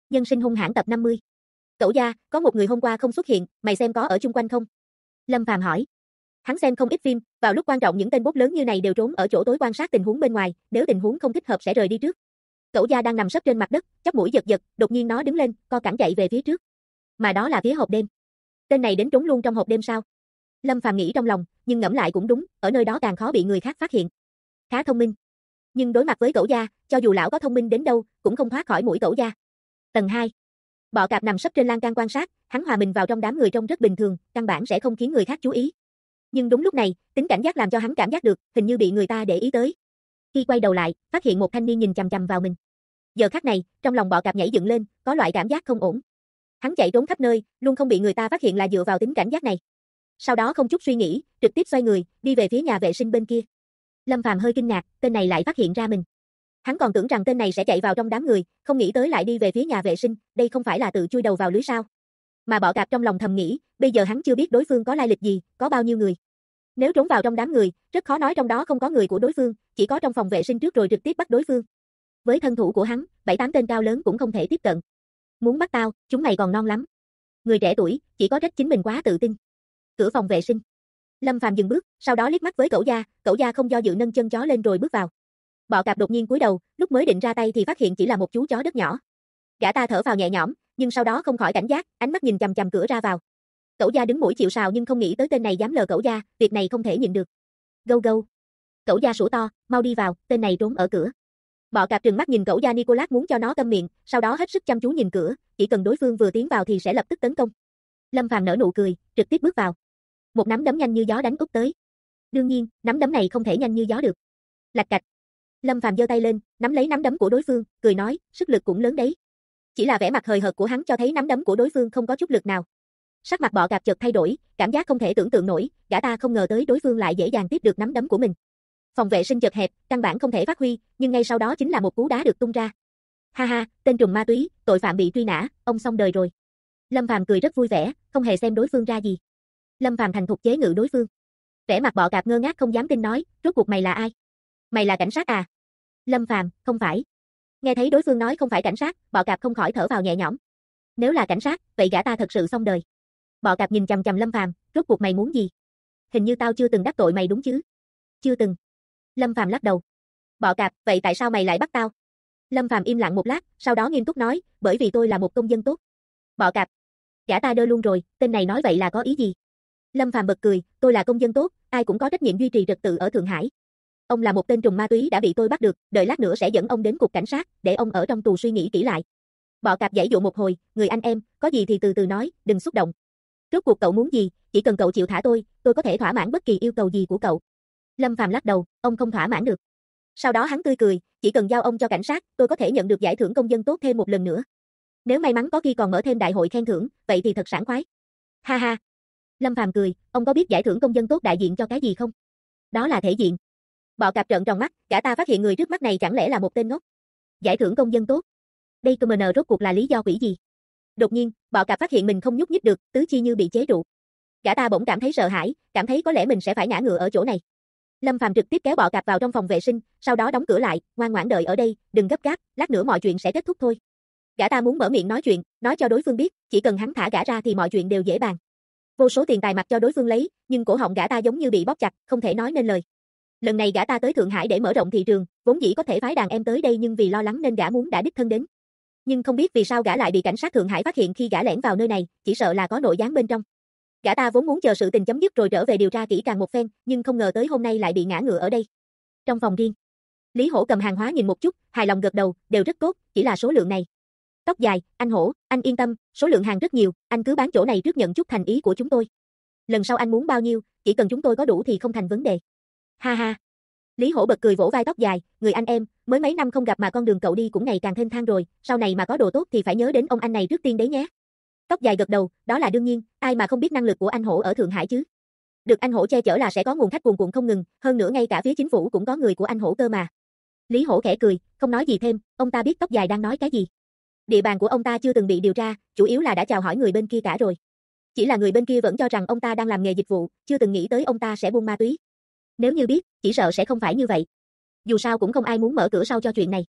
Nhân sinh hung hãn tập 50. Cẩu gia, có một người hôm qua không xuất hiện, mày xem có ở chung quanh không? Lâm Phàm hỏi. Hắn xem không ít phim, vào lúc quan trọng những tên bốt lớn như này đều trốn ở chỗ tối quan sát tình huống bên ngoài, nếu tình huống không thích hợp sẽ rời đi trước. Cẩu gia đang nằm sấp trên mặt đất, chóp mũi giật giật, đột nhiên nó đứng lên, co cẳng chạy về phía trước. Mà đó là phía hộp đêm. Tên này đến trốn luôn trong hộp đêm sao? Lâm Phàm nghĩ trong lòng, nhưng ngẫm lại cũng đúng, ở nơi đó càng khó bị người khác phát hiện. Khá thông minh. Nhưng đối mặt với cẩu gia, cho dù lão có thông minh đến đâu, cũng không thoát khỏi mũi cẩu gia. Tầng 2. Bọ cạp nằm sấp trên lan can quan sát, hắn hòa mình vào trong đám người trông rất bình thường, căn bản sẽ không khiến người khác chú ý. Nhưng đúng lúc này, tính cảnh giác làm cho hắn cảm giác được, hình như bị người ta để ý tới. Khi quay đầu lại, phát hiện một thanh niên nhìn chằm chằm vào mình. Giờ khắc này, trong lòng bọ cạp nhảy dựng lên, có loại cảm giác không ổn. Hắn chạy trốn khắp nơi, luôn không bị người ta phát hiện là dựa vào tính cảnh giác này. Sau đó không chút suy nghĩ, trực tiếp xoay người, đi về phía nhà vệ sinh bên kia. Lâm Phàm hơi kinh ngạc, tên này lại phát hiện ra mình. Hắn còn tưởng rằng tên này sẽ chạy vào trong đám người, không nghĩ tới lại đi về phía nhà vệ sinh, đây không phải là tự chui đầu vào lưới sao? Mà bọ cạp trong lòng thầm nghĩ, bây giờ hắn chưa biết đối phương có lai lịch gì, có bao nhiêu người. Nếu trốn vào trong đám người, rất khó nói trong đó không có người của đối phương, chỉ có trong phòng vệ sinh trước rồi trực tiếp bắt đối phương. Với thân thủ của hắn, 7-8 tên cao lớn cũng không thể tiếp cận. Muốn bắt tao, chúng mày còn non lắm. Người trẻ tuổi, chỉ có trách chính mình quá tự tin. Cửa phòng vệ sinh. Lâm Phàm dừng bước, sau đó liếc mắt với cẩu gia không do dự nâng chân chó lên rồi bước vào. Bọ cạp đột nhiên cúi đầu, lúc mới định ra tay thì phát hiện chỉ là một chú chó đất nhỏ. Gã ta thở phào nhẹ nhõm, nhưng sau đó không khỏi cảnh giác, ánh mắt nhìn chằm chằm cửa ra vào. Cẩu gia đứng mũi chịu sào nhưng không nghĩ tới tên này dám lờ cẩu gia, việc này không thể nhịn được. Gâu gâu. Cẩu gia sủa to, mau đi vào, tên này trốn ở cửa. Bọ cạp trừng mắt nhìn cẩu gia Nicolas muốn cho nó câm miệng, sau đó hết sức chăm chú nhìn cửa, chỉ cần đối phương vừa tiến vào thì sẽ lập tức tấn công. Lâm Phàm nở nụ cười, trực tiếp bước vào. Một nắm đấm nhanh như gió đánh úp tới. Đương nhiên, nắm đấm này không thể nhanh như gió được. Lạch cạch. Lâm Phàm giơ tay lên, nắm lấy nắm đấm của đối phương, cười nói, sức lực cũng lớn đấy. Chỉ là vẻ mặt hời hợt của hắn cho thấy nắm đấm của đối phương không có chút lực nào. Sắc mặt bọ cạp chợt thay đổi, cảm giác không thể tưởng tượng nổi, gã ta không ngờ tới đối phương lại dễ dàng tiếp được nắm đấm của mình. Phòng vệ sinh chật hẹp, căn bản không thể phát huy, nhưng ngay sau đó chính là một cú đá được tung ra. Ha ha, tên trùm ma túy, tội phạm bị truy nã, ông xong đời rồi. Lâm Phàm cười rất vui vẻ, không hề xem đối phương ra gì. Lâm Phàm thành thục chế ngự đối phương. Vẻ mặt bọ cạp ngơ ngác không dám tin nói, rốt cuộc mày là ai? Mày là cảnh sát à? Lâm Phàm, không phải. Nghe thấy đối phương nói không phải cảnh sát, bọ cạp không khỏi thở vào nhẹ nhõm. Nếu là cảnh sát, vậy gã ta thật sự xong đời. Bọ cạp nhìn chằm chằm Lâm Phàm, rốt cuộc mày muốn gì? Hình như tao chưa từng đắc tội mày đúng chứ? Chưa từng. Lâm Phàm lắc đầu. Bọ cạp, vậy tại sao mày lại bắt tao? Lâm Phàm im lặng một lát, sau đó nghiêm túc nói, bởi vì tôi là một công dân tốt. Bọ cạp. Gã ta đơ luôn rồi, tên này nói vậy là có ý gì? Lâm Phàm bật cười, tôi là công dân tốt, ai cũng có trách nhiệm duy trì trật tự ở Thượng Hải. Ông là một tên trùm ma túy đã bị tôi bắt được, đợi lát nữa sẽ dẫn ông đến cục cảnh sát, để ông ở trong tù suy nghĩ kỹ lại. Bọ cạp giãy dụ một hồi, người anh em, có gì thì từ từ nói, đừng xúc động. Rốt cuộc cậu muốn gì, chỉ cần cậu chịu thả tôi có thể thỏa mãn bất kỳ yêu cầu gì của cậu. Lâm Phàm lắc đầu, ông không thỏa mãn được. Sau đó hắn tươi cười, chỉ cần giao ông cho cảnh sát, tôi có thể nhận được giải thưởng công dân tốt thêm một lần nữa. Nếu may mắn có khi còn mở thêm đại hội khen thưởng, vậy thì thật sảng khoái. Ha ha. Lâm Phàm cười, ông có biết giải thưởng công dân tốt đại diện cho cái gì không? Đó là thể diện. Bọ cạp trợn tròn mắt, gã ta phát hiện người trước mắt này chẳng lẽ là một tên ngốc. Giải thưởng công dân tốt. Đây cơ mờ rốt cuộc là lý do quỷ gì? Đột nhiên, bọ cạp phát hiện mình không nhúc nhích được, tứ chi như bị chế trụ. Gã ta bỗng cảm thấy sợ hãi, cảm thấy có lẽ mình sẽ phải ngã ngựa ở chỗ này. Lâm Phàm trực tiếp kéo bọ cạp vào trong phòng vệ sinh, sau đó đóng cửa lại, ngoan ngoãn đợi ở đây, đừng gấp gáp, lát nữa mọi chuyện sẽ kết thúc thôi. Gã ta muốn mở miệng nói chuyện, nói cho đối phương biết, chỉ cần hắn thả gã ra thì mọi chuyện đều dễ bàn. Vô số tiền tài mặt cho đối phương lấy, nhưng cổ họng gã ta giống như bị bóp chặt, không thể nói nên lời. Lần này gã ta tới Thượng Hải để mở rộng thị trường, vốn dĩ có thể phái đàn em tới đây nhưng vì lo lắng nên gã muốn đã đích thân đến. Nhưng không biết vì sao gã lại bị cảnh sát Thượng Hải phát hiện khi gã lẻn vào nơi này, chỉ sợ là có nội gián bên trong. Gã ta vốn muốn chờ sự tình chấm dứt rồi trở về điều tra kỹ càng một phen, nhưng không ngờ tới hôm nay lại bị ngã ngựa ở đây. Trong phòng riêng, Lý Hổ cầm hàng hóa nhìn một chút, hài lòng gật đầu, đều rất tốt, chỉ là số lượng này. Tóc dài, anh Hổ, anh yên tâm, số lượng hàng rất nhiều, anh cứ bán chỗ này trước nhận chút thành ý của chúng tôi. Lần sau anh muốn bao nhiêu, chỉ cần chúng tôi có đủ thì không thành vấn đề. Ha ha. Lý Hổ bật cười vỗ vai tóc dài, người anh em, mới mấy năm không gặp mà con đường cậu đi cũng ngày càng thênh thang rồi, sau này mà có đồ tốt thì phải nhớ đến ông anh này trước tiên đấy nhé. Tóc dài gật đầu, đó là đương nhiên, ai mà không biết năng lực của anh Hổ ở Thượng Hải chứ. Được anh Hổ che chở là sẽ có nguồn khách cuồn cuộn không ngừng, hơn nữa ngay cả phía chính phủ cũng có người của anh Hổ cơ mà. Lý Hổ khẽ cười, không nói gì thêm, ông ta biết tóc dài đang nói cái gì. Địa bàn của ông ta chưa từng bị điều tra, chủ yếu là đã chào hỏi người bên kia cả rồi. Chỉ là người bên kia vẫn cho rằng ông ta đang làm nghề dịch vụ, chưa từng nghĩ tới ông ta sẽ buôn ma túy. Nếu như biết, chỉ sợ sẽ không phải như vậy. Dù sao cũng không ai muốn mở cửa sau cho chuyện này.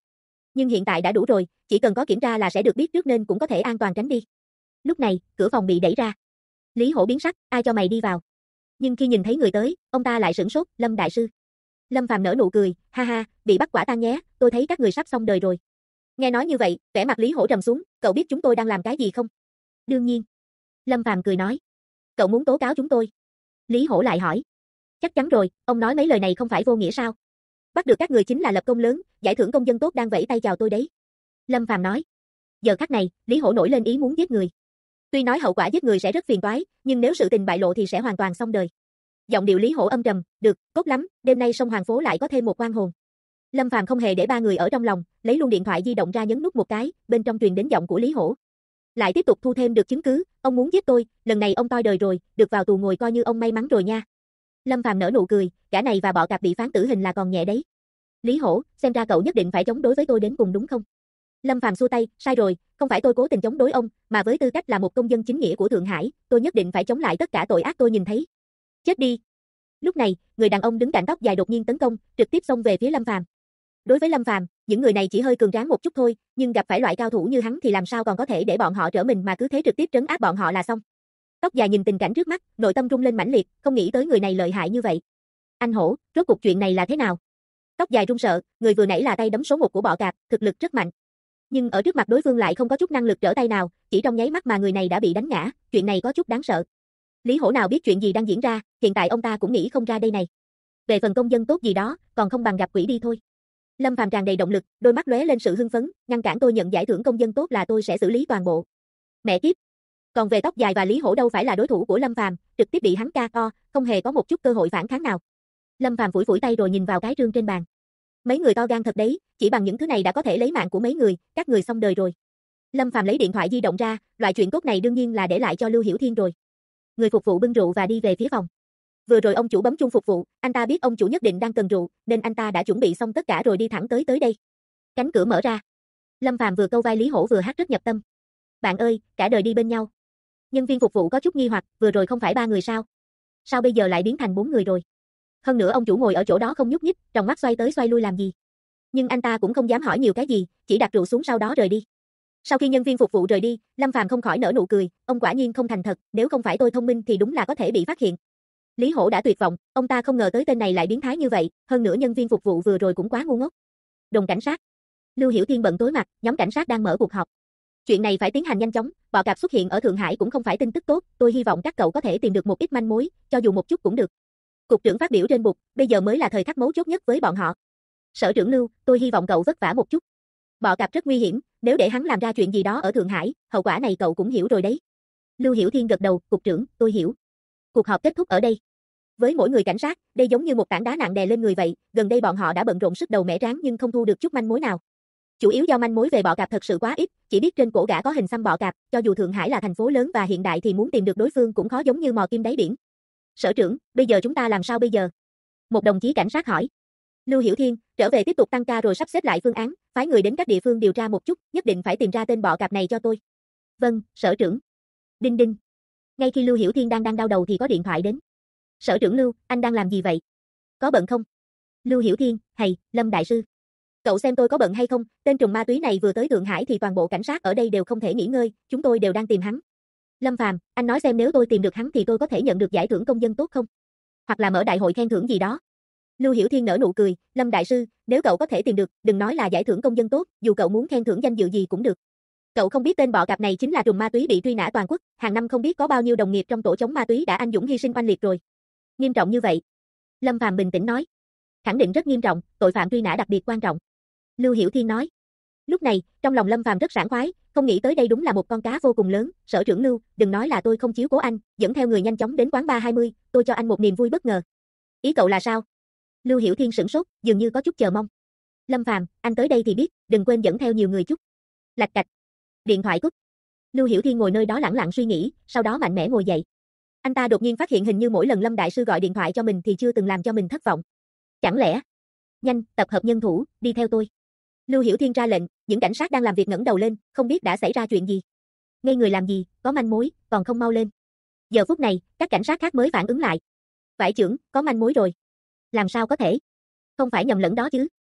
Nhưng hiện tại đã đủ rồi, chỉ cần có kiểm tra là sẽ được biết trước nên cũng có thể an toàn tránh đi. Lúc này, cửa phòng bị đẩy ra. Lý Hổ biến sắc, ai cho mày đi vào? Nhưng khi nhìn thấy người tới, ông ta lại sửng sốt, Lâm đại sư. Lâm Phàm nở nụ cười, ha ha, bị bắt quả tang nhé, tôi thấy các người sắp xong đời rồi. Nghe nói như vậy, vẻ mặt Lý Hổ trầm xuống, cậu biết chúng tôi đang làm cái gì không? Đương nhiên. Lâm Phàm cười nói. Cậu muốn tố cáo chúng tôi? Lý Hổ lại hỏi. Chắc chắn rồi, ông nói mấy lời này không phải vô nghĩa sao? Bắt được các người chính là lập công lớn, giải thưởng công dân tốt đang vẫy tay chào tôi đấy. Lâm Phàm nói. Giờ khắc này, Lý Hổ nổi lên ý muốn giết người. Tuy nói hậu quả giết người sẽ rất phiền toái, nhưng nếu sự tình bại lộ thì sẽ hoàn toàn xong đời. Giọng điệu Lý Hổ âm trầm, được, tốt lắm, đêm nay sông Hoàng Phố lại có thêm một oan hồn. Lâm Phàm không hề để ba người ở trong lòng, lấy luôn điện thoại di động ra nhấn nút một cái, bên trong truyền đến giọng của Lý Hổ. Lại tiếp tục thu thêm được chứng cứ, ông muốn giết tôi, lần này ông toi đời rồi, được vào tù ngồi coi như ông may mắn rồi nha. Lâm Phàm nở nụ cười, gã này và bọ cạp bị phán tử hình là còn nhẹ đấy. Lý Hổ, xem ra cậu nhất định phải chống đối với tôi đến cùng đúng không? Lâm Phàm xua tay, sai rồi, không phải tôi cố tình chống đối ông, mà với tư cách là một công dân chính nghĩa của Thượng Hải, tôi nhất định phải chống lại tất cả tội ác tôi nhìn thấy. Chết đi. Lúc này, người đàn ông đứng cạnh tóc dài đột nhiên tấn công, trực tiếp xông về phía Lâm Phàm. Đối với Lâm Phàm, những người này chỉ hơi cường tráng một chút thôi, nhưng gặp phải loại cao thủ như hắn thì làm sao còn có thể để bọn họ trở mình mà cứ thế trực tiếp trấn áp bọn họ là xong. Tóc dài nhìn tình cảnh trước mắt, nội tâm rung lên mãnh liệt, không nghĩ tới người này lợi hại như vậy. Anh Hổ, rốt cuộc chuyện này là thế nào? Tóc dài run sợ, người vừa nãy là tay đấm số 1 của bọ cạp, thực lực rất mạnh. Nhưng ở trước mặt đối phương lại không có chút năng lực trở tay nào, chỉ trong nháy mắt mà người này đã bị đánh ngã, chuyện này có chút đáng sợ. Lý Hổ nào biết chuyện gì đang diễn ra, hiện tại ông ta cũng nghĩ không ra đây này. Về phần công dân tốt gì đó, còn không bằng gặp quỷ đi thôi. Lâm Phàm tràn đầy động lực, đôi mắt lóe lên sự hưng phấn, ngăn cản tôi nhận giải thưởng công dân tốt là tôi sẽ xử lý toàn bộ. Mẹ kiếp. Còn về tóc dài và Lý Hổ đâu phải là đối thủ của Lâm Phàm, trực tiếp bị hắn KO, không hề có một chút cơ hội phản kháng nào. Lâm Phàm phủi phủi tay rồi nhìn vào cái rương trên bàn. Mấy người to gan thật đấy, chỉ bằng những thứ này đã có thể lấy mạng của mấy người, các người xong đời rồi. Lâm Phàm lấy điện thoại di động ra, loại chuyện tốt này đương nhiên là để lại cho Lưu Hiểu Thiên rồi. Người phục vụ bưng rượu và đi về phía phòng. Vừa rồi ông chủ bấm chuông phục vụ, anh ta biết ông chủ nhất định đang cần rượu, nên anh ta đã chuẩn bị xong tất cả rồi đi thẳng tới đây. Cánh cửa mở ra. Lâm Phàm vừa câu vai Lý Hổ vừa hát rất nhập tâm. Bạn ơi, cả đời đi bên nhau. Nhân viên phục vụ có chút nghi hoặc, vừa rồi không phải 3 người sao? Sao bây giờ lại biến thành 4 người rồi? Hơn nữa ông chủ ngồi ở chỗ đó không nhúc nhích, trong mắt xoay tới xoay lui làm gì? Nhưng anh ta cũng không dám hỏi nhiều cái gì, chỉ đặt rượu xuống sau đó rời đi. Sau khi nhân viên phục vụ rời đi, Lâm Phàm không khỏi nở nụ cười, ông quả nhiên không thành thật, nếu không phải tôi thông minh thì đúng là có thể bị phát hiện. Lý Hổ đã tuyệt vọng, ông ta không ngờ tới tên này lại biến thái như vậy, hơn nữa nhân viên phục vụ vừa rồi cũng quá ngu ngốc. Đồn cảnh sát. Lưu Hiểu Thiên bận tối mặt, nhóm cảnh sát đang mở cuộc họp. Chuyện này phải tiến hành nhanh chóng, bọ cạp xuất hiện ở Thượng Hải cũng không phải tin tức tốt, tôi hy vọng các cậu có thể tìm được một ít manh mối, cho dù một chút cũng được. Cục trưởng phát biểu trên bục, bây giờ mới là thời khắc mấu chốt nhất với bọn họ. Sở trưởng Lưu, tôi hy vọng cậu vất vả một chút. Bọ cạp rất nguy hiểm, nếu để hắn làm ra chuyện gì đó ở Thượng Hải, hậu quả này cậu cũng hiểu rồi đấy. Lưu Hiểu Thiên gật đầu, cục trưởng, tôi hiểu. Cuộc họp kết thúc ở đây. Với mỗi người cảnh sát, đây giống như một tảng đá nặng đè lên người vậy, gần đây bọn họ đã bận rộn sức đầu mẻ trán nhưng không thu được chút manh mối nào. Chủ yếu do manh mối về bọ cạp thật sự quá ít, chỉ biết trên cổ gã có hình xăm bọ cạp, cho dù Thượng Hải là thành phố lớn và hiện đại thì muốn tìm được đối phương cũng khó giống như mò kim đáy biển. Sở trưởng, bây giờ chúng ta làm sao bây giờ? Một đồng chí cảnh sát hỏi. Lưu Hiểu Thiên, trở về tiếp tục tăng ca rồi sắp xếp lại phương án, phái người đến các địa phương điều tra một chút, nhất định phải tìm ra tên bọ cạp này cho tôi. Vâng, sở trưởng. Đinh đinh. Ngay khi Lưu Hiểu Thiên đang đau đầu thì có điện thoại đến. Sở trưởng Lưu, anh đang làm gì vậy? Có bận không? Lưu Hiểu Thiên, hay, Lâm đại sư. Cậu xem tôi có bận hay không, tên trùm ma túy này vừa tới Thượng Hải thì toàn bộ cảnh sát ở đây đều không thể nghỉ ngơi, chúng tôi đều đang tìm hắn. Lâm Phàm, anh nói xem nếu tôi tìm được hắn thì tôi có thể nhận được giải thưởng công dân tốt không? Hoặc là mở đại hội khen thưởng gì đó. Lưu Hiểu Thiên nở nụ cười, Lâm đại sư, nếu cậu có thể tìm được, đừng nói là giải thưởng công dân tốt, dù cậu muốn khen thưởng danh dự gì cũng được. Cậu không biết tên bọ cạp này chính là trùm ma túy bị truy nã toàn quốc, hàng năm không biết có bao nhiêu đồng nghiệp trong tổ chống ma túy đã anh dũng hy sinh oanh liệt rồi. Nghiêm trọng như vậy. Lâm Phàm bình tĩnh nói. Khẳng định rất nghiêm trọng, tội phạm truy nã đặc biệt quan trọng. Lưu Hiểu Thiên nói. Lúc này, trong lòng Lâm Phàm rất sảng khoái, không nghĩ tới đây đúng là một con cá vô cùng lớn, sở trưởng Lưu, đừng nói là tôi không chiếu cố anh, dẫn theo người nhanh chóng đến quán bar 20, tôi cho anh một niềm vui bất ngờ. Ý cậu là sao? Lưu Hiểu Thiên sửng sốt, dường như có chút chờ mong. Lâm Phàm, anh tới đây thì biết, đừng quên dẫn theo nhiều người chút. Lạch cạch. Điện thoại cúp. Lưu Hiểu Thiên ngồi nơi đó lẳng lặng suy nghĩ, sau đó mạnh mẽ ngồi dậy. Anh ta đột nhiên phát hiện hình như mỗi lần Lâm đại sư gọi điện thoại cho mình thì chưa từng làm cho mình thất vọng. Chẳng lẽ? Nhanh, tập hợp nhân thủ, đi theo tôi. Lưu Hiểu Thiên ra lệnh, những cảnh sát đang làm việc ngẩng đầu lên, không biết đã xảy ra chuyện gì. Ngây người làm gì, có manh mối, còn không mau lên. Giờ phút này, các cảnh sát khác mới phản ứng lại. Vải trưởng, có manh mối rồi. Làm sao có thể? Không phải nhầm lẫn đó chứ.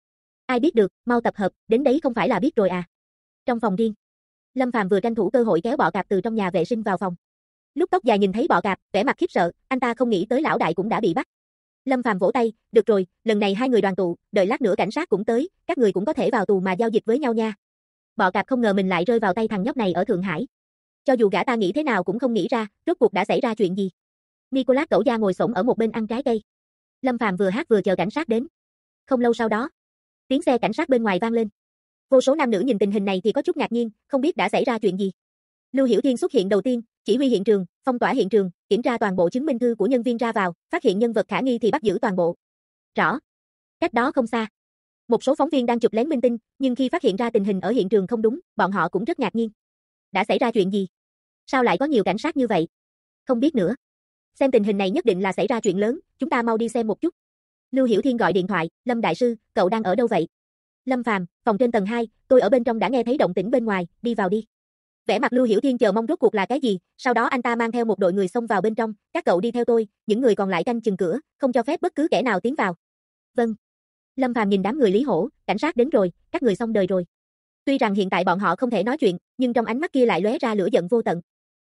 Ai biết được, mau tập hợp, đến đấy không phải là biết rồi à. Trong phòng riêng, Lâm Phàm vừa tranh thủ cơ hội kéo Bọ Cạp từ trong nhà vệ sinh vào phòng. Lúc Tóc Dài nhìn thấy Bọ Cạp, vẻ mặt khiếp sợ, anh ta không nghĩ tới lão đại cũng đã bị bắt. Lâm Phàm vỗ tay, được rồi, lần này hai người đoàn tụ, đợi lát nữa cảnh sát cũng tới, các người cũng có thể vào tù mà giao dịch với nhau nha. Bọ Cạp không ngờ mình lại rơi vào tay thằng nhóc này ở Thượng Hải. Cho dù gã ta nghĩ thế nào cũng không nghĩ ra, rốt cuộc đã xảy ra chuyện gì. Nicolas Cẩu Gia ngồi xổm ở một bên ăn trái cây. Lâm Phàm vừa hát vừa chờ cảnh sát đến. Không lâu sau đó, tiếng xe cảnh sát bên ngoài vang lên. Vô số nam nữ nhìn tình hình này thì có chút ngạc nhiên, không biết đã xảy ra chuyện gì. Lưu Hiểu Thiên xuất hiện đầu tiên, chỉ huy hiện trường, phong tỏa hiện trường, kiểm tra toàn bộ chứng minh thư của nhân viên ra vào, phát hiện nhân vật khả nghi thì bắt giữ toàn bộ. Rõ. Cách đó không xa, một số phóng viên đang chụp lén minh tinh, nhưng khi phát hiện ra tình hình ở hiện trường không đúng, bọn họ cũng rất ngạc nhiên. Đã xảy ra chuyện gì? Sao lại có nhiều cảnh sát như vậy? Không biết nữa. Xem tình hình này nhất định là xảy ra chuyện lớn, chúng ta mau đi xem một chút. Lưu Hiểu Thiên gọi điện thoại, Lâm đại sư, cậu đang ở đâu vậy? Lâm Phàm, phòng trên tầng 2, tôi ở bên trong đã nghe thấy động tĩnh bên ngoài, đi vào đi. Vẻ mặt Lưu Hiểu Thiên chờ mong rốt cuộc là cái gì, sau đó anh ta mang theo một đội người xông vào bên trong, các cậu đi theo tôi, những người còn lại canh chừng cửa, không cho phép bất cứ kẻ nào tiến vào. Vâng. Lâm Phàm nhìn đám người Lý Hổ, cảnh sát đến rồi, các người xong đời rồi. Tuy rằng hiện tại bọn họ không thể nói chuyện, nhưng trong ánh mắt kia lại lóe ra lửa giận vô tận.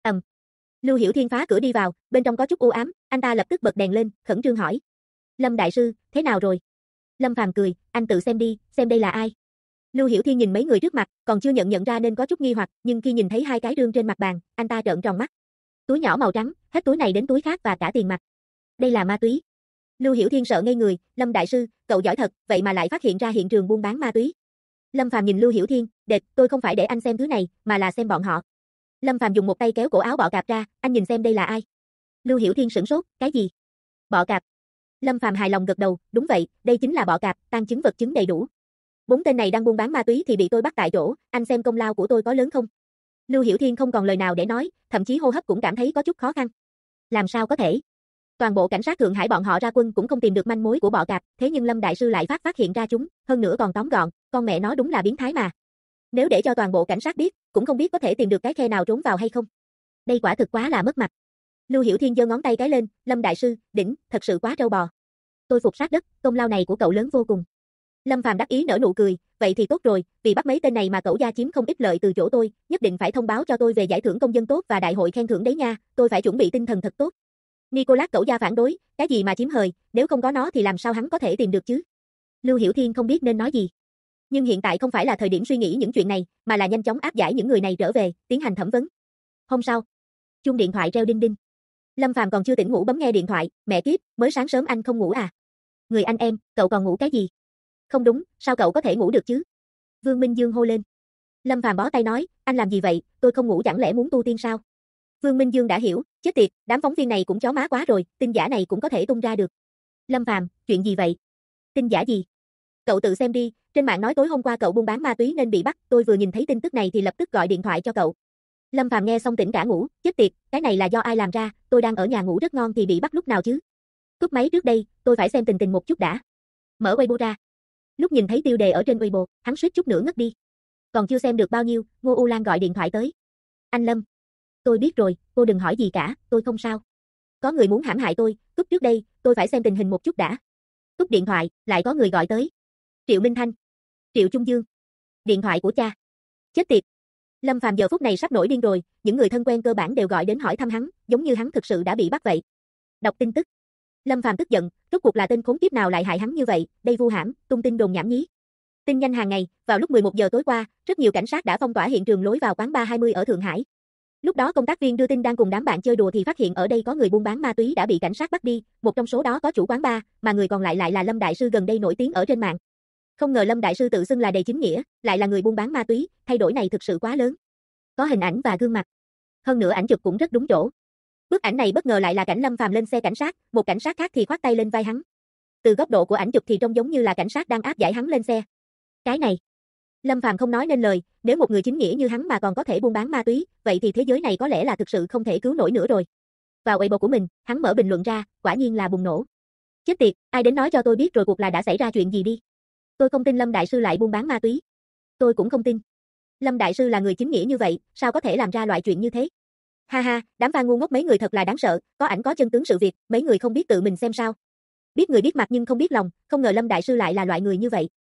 Lưu Hiểu Thiên phá cửa đi vào, bên trong có chút u ám, anh ta lập tức bật đèn lên, khẩn trương hỏi. Lâm đại sư, thế nào rồi? Lâm Phàm cười, anh tự xem đi, xem đây là ai. Lưu Hiểu Thiên nhìn mấy người trước mặt, còn chưa nhận ra nên có chút nghi hoặc, nhưng khi nhìn thấy hai cái rương trên mặt bàn, anh ta trợn tròn mắt. Túi nhỏ màu trắng, hết túi này đến túi khác và cả tiền mặt. Đây là ma túy. Lưu Hiểu Thiên sợ ngây người, Lâm đại sư, cậu giỏi thật, vậy mà lại phát hiện ra hiện trường buôn bán ma túy. Lâm Phàm nhìn Lưu Hiểu Thiên, đệt, tôi không phải để anh xem thứ này, mà là xem bọn họ. Lâm Phàm dùng một tay kéo cổ áo Bọ Cạp ra, anh nhìn xem đây là ai. Lưu Hiểu Thiên sửng sốt, cái gì? Bọ Cạp. Lâm Phàm hài lòng gật đầu, đúng vậy, đây chính là Bọ Cạp, tang chứng vật chứng đầy đủ. 4 tên này đang buôn bán ma túy thì bị tôi bắt tại chỗ, anh xem công lao của tôi có lớn không? Lưu Hiểu Thiên không còn lời nào để nói, thậm chí hô hấp cũng cảm thấy có chút khó khăn. Làm sao có thể? Toàn bộ cảnh sát Thượng Hải bọn họ ra quân cũng không tìm được manh mối của Bọ Cạp, thế nhưng Lâm đại sư lại phát hiện ra chúng, hơn nữa còn tóm gọn, con mẹ nó đúng là biến thái mà. Nếu để cho toàn bộ cảnh sát biết, cũng không biết có thể tìm được cái khe nào trốn vào hay không. Đây quả thực quá là mất mặt. Lưu Hiểu Thiên giơ ngón tay cái lên, Lâm đại sư, đỉnh, thật sự quá trâu bò. Tôi phục sát đất, công lao này của cậu lớn vô cùng. Lâm Phàm đắc ý nở nụ cười, vậy thì tốt rồi, vì bắt mấy tên này mà Cẩu gia chiếm không ít lợi từ chỗ tôi, nhất định phải thông báo cho tôi về giải thưởng công dân tốt và đại hội khen thưởng đấy nha, tôi phải chuẩn bị tinh thần thật tốt. Nicolas Cẩu gia phản đối, cái gì mà chiếm hời, nếu không có nó thì làm sao hắn có thể tìm được chứ? Lưu Hiểu Thiên không biết nên nói gì. Nhưng hiện tại không phải là thời điểm suy nghĩ những chuyện này, mà là nhanh chóng áp giải những người này trở về, tiến hành thẩm vấn. Hôm sau, chuông điện thoại reo đinh đinh. Lâm Phàm còn chưa tỉnh ngủ bấm nghe điện thoại, mẹ kiếp, mới sáng sớm anh không ngủ à? Người anh em, cậu còn ngủ cái gì? Không đúng, sao cậu có thể ngủ được chứ? Vương Minh Dương hô lên. Lâm Phàm bó tay nói, anh làm gì vậy, tôi không ngủ chẳng lẽ muốn tu tiên sao? Vương Minh Dương đã hiểu, chết tiệt, đám phóng viên này cũng chó má quá rồi, tin giả này cũng có thể tung ra được. Lâm Phàm, chuyện gì vậy? Tin giả gì? Cậu tự xem đi, trên mạng nói tối hôm qua cậu buôn bán ma túy nên bị bắt, tôi vừa nhìn thấy tin tức này thì lập tức gọi điện thoại cho cậu. Lâm Phàm nghe xong tỉnh cả ngủ, chết tiệt, cái này là do ai làm ra, tôi đang ở nhà ngủ rất ngon thì bị bắt lúc nào chứ? Cúp máy trước đây, tôi phải xem tình tình một chút đã. Mở Weibo ra. Lúc nhìn thấy tiêu đề ở trên Weibo, hắn suýt chút nữa ngất đi. Còn chưa xem được bao nhiêu, Ngô U Lan gọi điện thoại tới. Anh Lâm. Tôi biết rồi, cô đừng hỏi gì cả, tôi không sao. Có người muốn hãm hại tôi, cúp trước đây, tôi phải xem tình hình một chút đã. Cúp điện thoại, lại có người gọi tới. Triệu Minh Thanh. Triệu Trung Dương. Điện thoại của cha. Chết tiệt. Lâm Phàm giờ phút này sắp nổi điên rồi, những người thân quen cơ bản đều gọi đến hỏi thăm hắn, giống như hắn thực sự đã bị bắt vậy. Đọc tin tức. Lâm Phàm tức giận, rốt cuộc là tên khốn kiếp nào lại hại hắn như vậy, đây vu hãm, tung tin đồn nhảm nhí. Tin nhanh hàng ngày, vào lúc 11 giờ tối qua, rất nhiều cảnh sát đã phong tỏa hiện trường lối vào quán bar 20 ở Thượng Hải. Lúc đó công tác viên đưa tin đang cùng đám bạn chơi đùa thì phát hiện ở đây có người buôn bán ma túy đã bị cảnh sát bắt đi, một trong số đó có chủ quán bar, mà người còn lại là Lâm đại sư gần đây nổi tiếng ở trên mạng. Không ngờ Lâm đại sư tự xưng là Đề Chính Nghĩa, lại là người buôn bán ma túy, thay đổi này thực sự quá lớn. Có hình ảnh và gương mặt. Hơn nữa ảnh chụp cũng rất đúng chỗ. Bức ảnh này bất ngờ lại là cảnh Lâm Phàm lên xe cảnh sát, một cảnh sát khác thì khoác tay lên vai hắn. Từ góc độ của ảnh chụp thì trông giống như là cảnh sát đang áp giải hắn lên xe. Cái này, Lâm Phàm không nói nên lời, nếu một người chính nghĩa như hắn mà còn có thể buôn bán ma túy, vậy thì thế giới này có lẽ là thực sự không thể cứu nổi nữa rồi. Vào Weibo của mình, hắn mở bình luận ra, quả nhiên là bùng nổ. Chết tiệt, ai đến nói cho tôi biết rồi cuộc là đã xảy ra chuyện gì đi. Tôi không tin Lâm đại sư lại buôn bán ma túy. Tôi cũng không tin. Lâm đại sư là người chính nghĩa như vậy, sao có thể làm ra loại chuyện như thế? Ha ha, đám fan ngu ngốc mấy người thật là đáng sợ, có ảnh có chân tướng sự việc, mấy người không biết tự mình xem sao. Biết người biết mặt nhưng không biết lòng, không ngờ Lâm đại sư lại là loại người như vậy.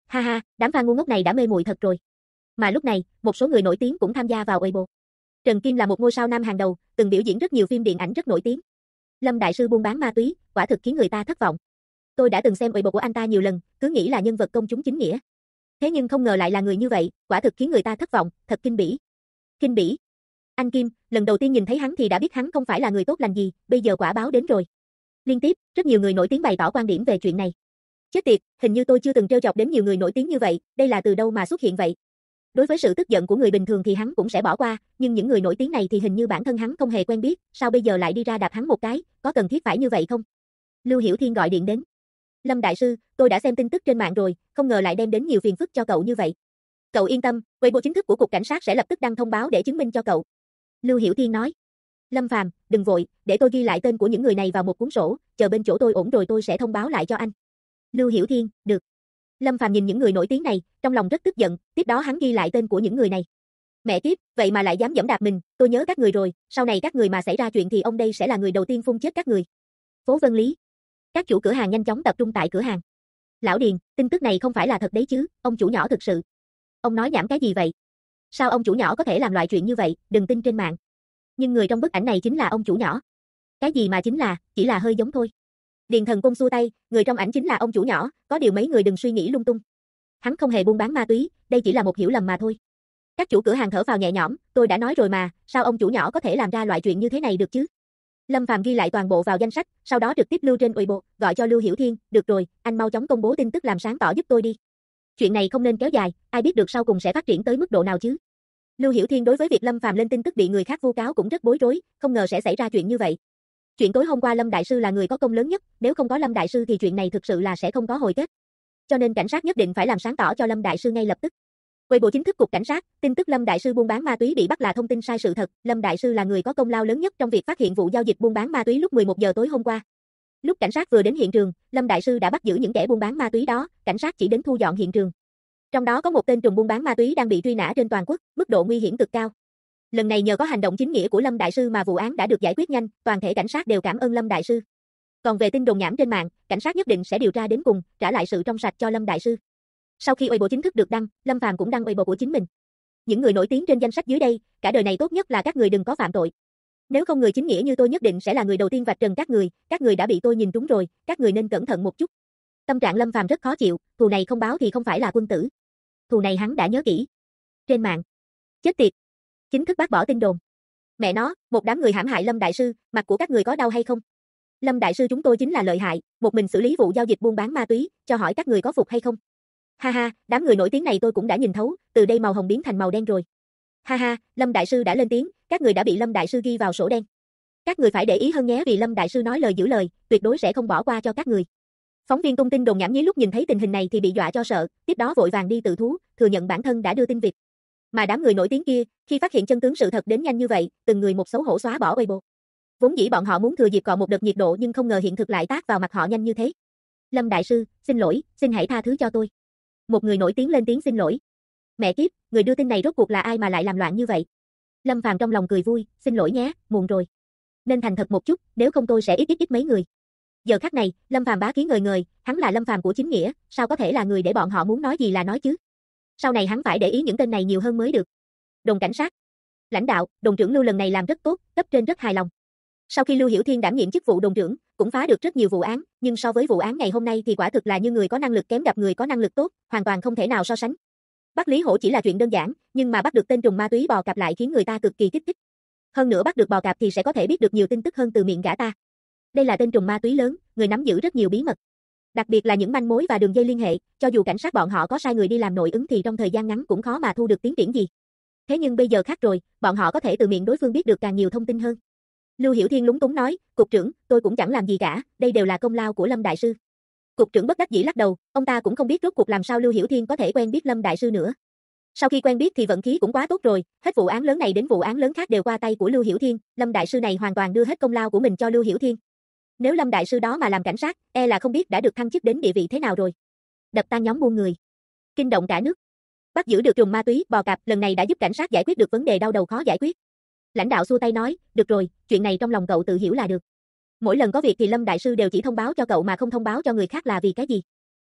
Ha ha, đám fan ngu ngốc này đã mê muội thật rồi. Mà lúc này, một số người nổi tiếng cũng tham gia vào Weibo. Trần Kim là một ngôi sao nam hàng đầu, từng biểu diễn rất nhiều phim điện ảnh rất nổi tiếng. Lâm đại sư buôn bán ma túy, quả thực khiến người ta thất vọng. Tôi đã từng xem Weibo của anh ta nhiều lần, cứ nghĩ là nhân vật công chúng chính nghĩa. Thế nhưng không ngờ lại là người như vậy, quả thực khiến người ta thất vọng, thật kinh bỉ. Kinh bỉ. Anh Kim, lần đầu tiên nhìn thấy hắn thì đã biết hắn không phải là người tốt lành gì, bây giờ quả báo đến rồi. Liên tiếp, rất nhiều người nổi tiếng bày tỏ quan điểm về chuyện này. Chết tiệt, hình như tôi chưa từng trêu chọc đến nhiều người nổi tiếng như vậy, đây là từ đâu mà xuất hiện vậy? Đối với sự tức giận của người bình thường thì hắn cũng sẽ bỏ qua, nhưng những người nổi tiếng này thì hình như bản thân hắn không hề quen biết, sao bây giờ lại đi ra đạp hắn một cái, có cần thiết phải như vậy không? Lưu Hiểu Thiên gọi điện đến. Lâm đại sư, tôi đã xem tin tức trên mạng rồi, không ngờ lại đem đến nhiều phiền phức cho cậu như vậy. Cậu yên tâm, Weibo chính thức của cục cảnh sát sẽ lập tức đăng thông báo để chứng minh cho cậu. Lưu Hiểu Thiên nói. Lâm Phàm, đừng vội, để tôi ghi lại tên của những người này vào một cuốn sổ, chờ bên chỗ tôi ổn rồi tôi sẽ thông báo lại cho anh. Lưu Hiểu Thiên, được. Lâm Phàm nhìn những người nổi tiếng này, trong lòng rất tức giận, tiếp đó hắn ghi lại tên của những người này. Mẹ kiếp, vậy mà lại dám giẫm đạp mình, tôi nhớ các người rồi, sau này các người mà xảy ra chuyện thì ông đây sẽ là người đầu tiên phun chết các người. Phố Vân Lý. Các chủ cửa hàng nhanh chóng tập trung tại cửa hàng. Lão Điền, tin tức này không phải là thật đấy chứ, ông chủ nhỏ thực sự. Ông nói nhảm cái gì vậy? Sao ông chủ nhỏ có thể làm loại chuyện như vậy, đừng tin trên mạng. Nhưng người trong bức ảnh này chính là ông chủ nhỏ. Cái gì mà chính là, chỉ là hơi giống thôi. Điền Thần Công xua tay, người trong ảnh chính là ông chủ nhỏ, có điều mấy người đừng suy nghĩ lung tung. Hắn không hề buôn bán ma túy, đây chỉ là một hiểu lầm mà thôi. Các chủ cửa hàng thở phào nhẹ nhõm, tôi đã nói rồi mà, sao ông chủ nhỏ có thể làm ra loại chuyện như thế này được chứ? Lâm Phàm ghi lại toàn bộ vào danh sách, sau đó trực tiếp lưu trên Weibo, gọi cho Lưu Hiểu Thiên, được rồi, anh mau chóng công bố tin tức làm sáng tỏ giúp tôi đi. Chuyện này không nên kéo dài, ai biết được sau cùng sẽ phát triển tới mức độ nào chứ? Lưu Hiểu Thiên đối với việc Lâm Phàm lên tin tức bị người khác vu cáo cũng rất bối rối, không ngờ sẽ xảy ra chuyện như vậy. Chuyện tối hôm qua Lâm đại sư là người có công lớn nhất, nếu không có Lâm đại sư thì chuyện này thực sự là sẽ không có hồi kết. Cho nên cảnh sát nhất định phải làm sáng tỏ cho Lâm đại sư ngay lập tức. Weibo chính thức cục cảnh sát, tin tức Lâm đại sư buôn bán ma túy bị bắt là thông tin sai sự thật, Lâm đại sư là người có công lao lớn nhất trong việc phát hiện vụ giao dịch buôn bán ma túy lúc 11 giờ tối hôm qua. Lúc cảnh sát vừa đến hiện trường, Lâm đại sư đã bắt giữ những kẻ buôn bán ma túy đó, cảnh sát chỉ đến thu dọn hiện trường. Trong đó có một tên trùm buôn bán ma túy đang bị truy nã trên toàn quốc, mức độ nguy hiểm cực cao. Lần này nhờ có hành động chính nghĩa của Lâm đại sư mà vụ án đã được giải quyết nhanh, toàn thể cảnh sát đều cảm ơn Lâm đại sư. Còn về tin đồn nhảm trên mạng, cảnh sát nhất định sẽ điều tra đến cùng, trả lại sự trong sạch cho Lâm đại sư. Sau khi Weibo chính thức được đăng, Lâm Phàm cũng đăng Weibo của chính mình. Những người nổi tiếng trên danh sách dưới đây, cả đời này tốt nhất là các người đừng có phạm tội. Nếu không người chính nghĩa như tôi nhất định sẽ là người đầu tiên vạch trần các người đã bị tôi nhìn trúng rồi, các người nên cẩn thận một chút. Tâm trạng Lâm Phàm rất khó chịu, thù này không báo thì không phải là quân tử. Thù này hắn đã nhớ kỹ. Trên mạng. Chết tiệt. Chính thức bác bỏ tin đồn. Mẹ nó, một đám người hãm hại Lâm đại sư, mặt của các người có đau hay không? Lâm đại sư chúng tôi chính là lợi hại, một mình xử lý vụ giao dịch buôn bán ma túy, cho hỏi các người có phục hay không? Ha ha, đám người nổi tiếng này tôi cũng đã nhìn thấu, từ đây màu hồng biến thành màu đen rồi. Ha ha, Lâm đại sư đã lên tiếng, các người đã bị Lâm đại sư ghi vào sổ đen. Các người phải để ý hơn nhé vì Lâm đại sư nói lời giữ lời, tuyệt đối sẽ không bỏ qua cho các người. Phóng viên tung tin đồn nhảm nhí lúc nhìn thấy tình hình này thì bị dọa cho sợ, tiếp đó vội vàng đi tự thú, thừa nhận bản thân đã đưa tin vịt. Mà đám người nổi tiếng kia, khi phát hiện chân tướng sự thật đến nhanh như vậy, từng người một xấu hổ xóa bỏ Weibo. Vốn dĩ bọn họ muốn thừa dịp cọ một đợt nhiệt độ nhưng không ngờ hiện thực lại tát vào mặt họ nhanh như thế. Lâm đại sư, xin lỗi, xin hãy tha thứ cho tôi. Một người nổi tiếng lên tiếng xin lỗi. Mẹ kiếp, người đưa tin này rốt cuộc là ai mà lại làm loạn như vậy? Lâm Phàm trong lòng cười vui, xin lỗi nhé, muộn rồi. Nên thành thật một chút, nếu không tôi sẽ ít mấy người. Giờ khắc này, Lâm Phàm bá khí ngời ngời, hắn là Lâm Phàm của chính nghĩa, sao có thể là người để bọn họ muốn nói gì là nói chứ? Sau này hắn phải để ý những tên này nhiều hơn mới được. Đồn cảnh sát. Lãnh đạo, đồn trưởng Lưu lần này làm rất tốt, cấp trên rất hài lòng. Sau khi Lưu Hiểu Thiên đảm nhiệm chức vụ đồn trưởng, cũng phá được rất nhiều vụ án, nhưng so với vụ án ngày hôm nay thì quả thực là như người có năng lực kém gặp người có năng lực tốt, hoàn toàn không thể nào so sánh. Bắt Lý Hổ chỉ là chuyện đơn giản, nhưng mà bắt được tên trùm ma túy bò cạp lại khiến người ta cực kỳ kích thích. Hơn nữa bắt được bò cạp thì sẽ có thể biết được nhiều tin tức hơn từ miệng gã ta. Đây là tên trùm ma túy lớn, người nắm giữ rất nhiều bí mật. Đặc biệt là những manh mối và đường dây liên hệ, cho dù cảnh sát bọn họ có sai người đi làm nội ứng thì trong thời gian ngắn cũng khó mà thu được tiến triển gì. Thế nhưng bây giờ khác rồi, bọn họ có thể từ miệng đối phương biết được càng nhiều thông tin hơn. Lưu Hiểu Thiên lúng túng nói, cục trưởng, tôi cũng chẳng làm gì cả, đây đều là công lao của Lâm đại sư. Cục trưởng bất đắc dĩ lắc đầu, ông ta cũng không biết rốt cuộc làm sao Lưu Hiểu Thiên có thể quen biết Lâm đại sư nữa. Sau khi quen biết thì vận khí cũng quá tốt rồi, hết vụ án lớn này đến vụ án lớn khác đều qua tay của Lưu Hiểu Thiên, Lâm đại sư này hoàn toàn đưa hết công lao của mình cho Lưu Hiểu Thiên. Nếu Lâm đại sư đó mà làm cảnh sát, e là không biết đã được thăng chức đến địa vị thế nào rồi. Đập tan nhóm buôn người, kinh động cả nước. Bắt giữ được trùm ma túy bò cạp, lần này đã giúp cảnh sát giải quyết được vấn đề đau đầu khó giải quyết. Lãnh đạo xua tay nói, được rồi, chuyện này trong lòng cậu tự hiểu là được. Mỗi lần có việc thì Lâm đại sư đều chỉ thông báo cho cậu mà không thông báo cho người khác là vì cái gì?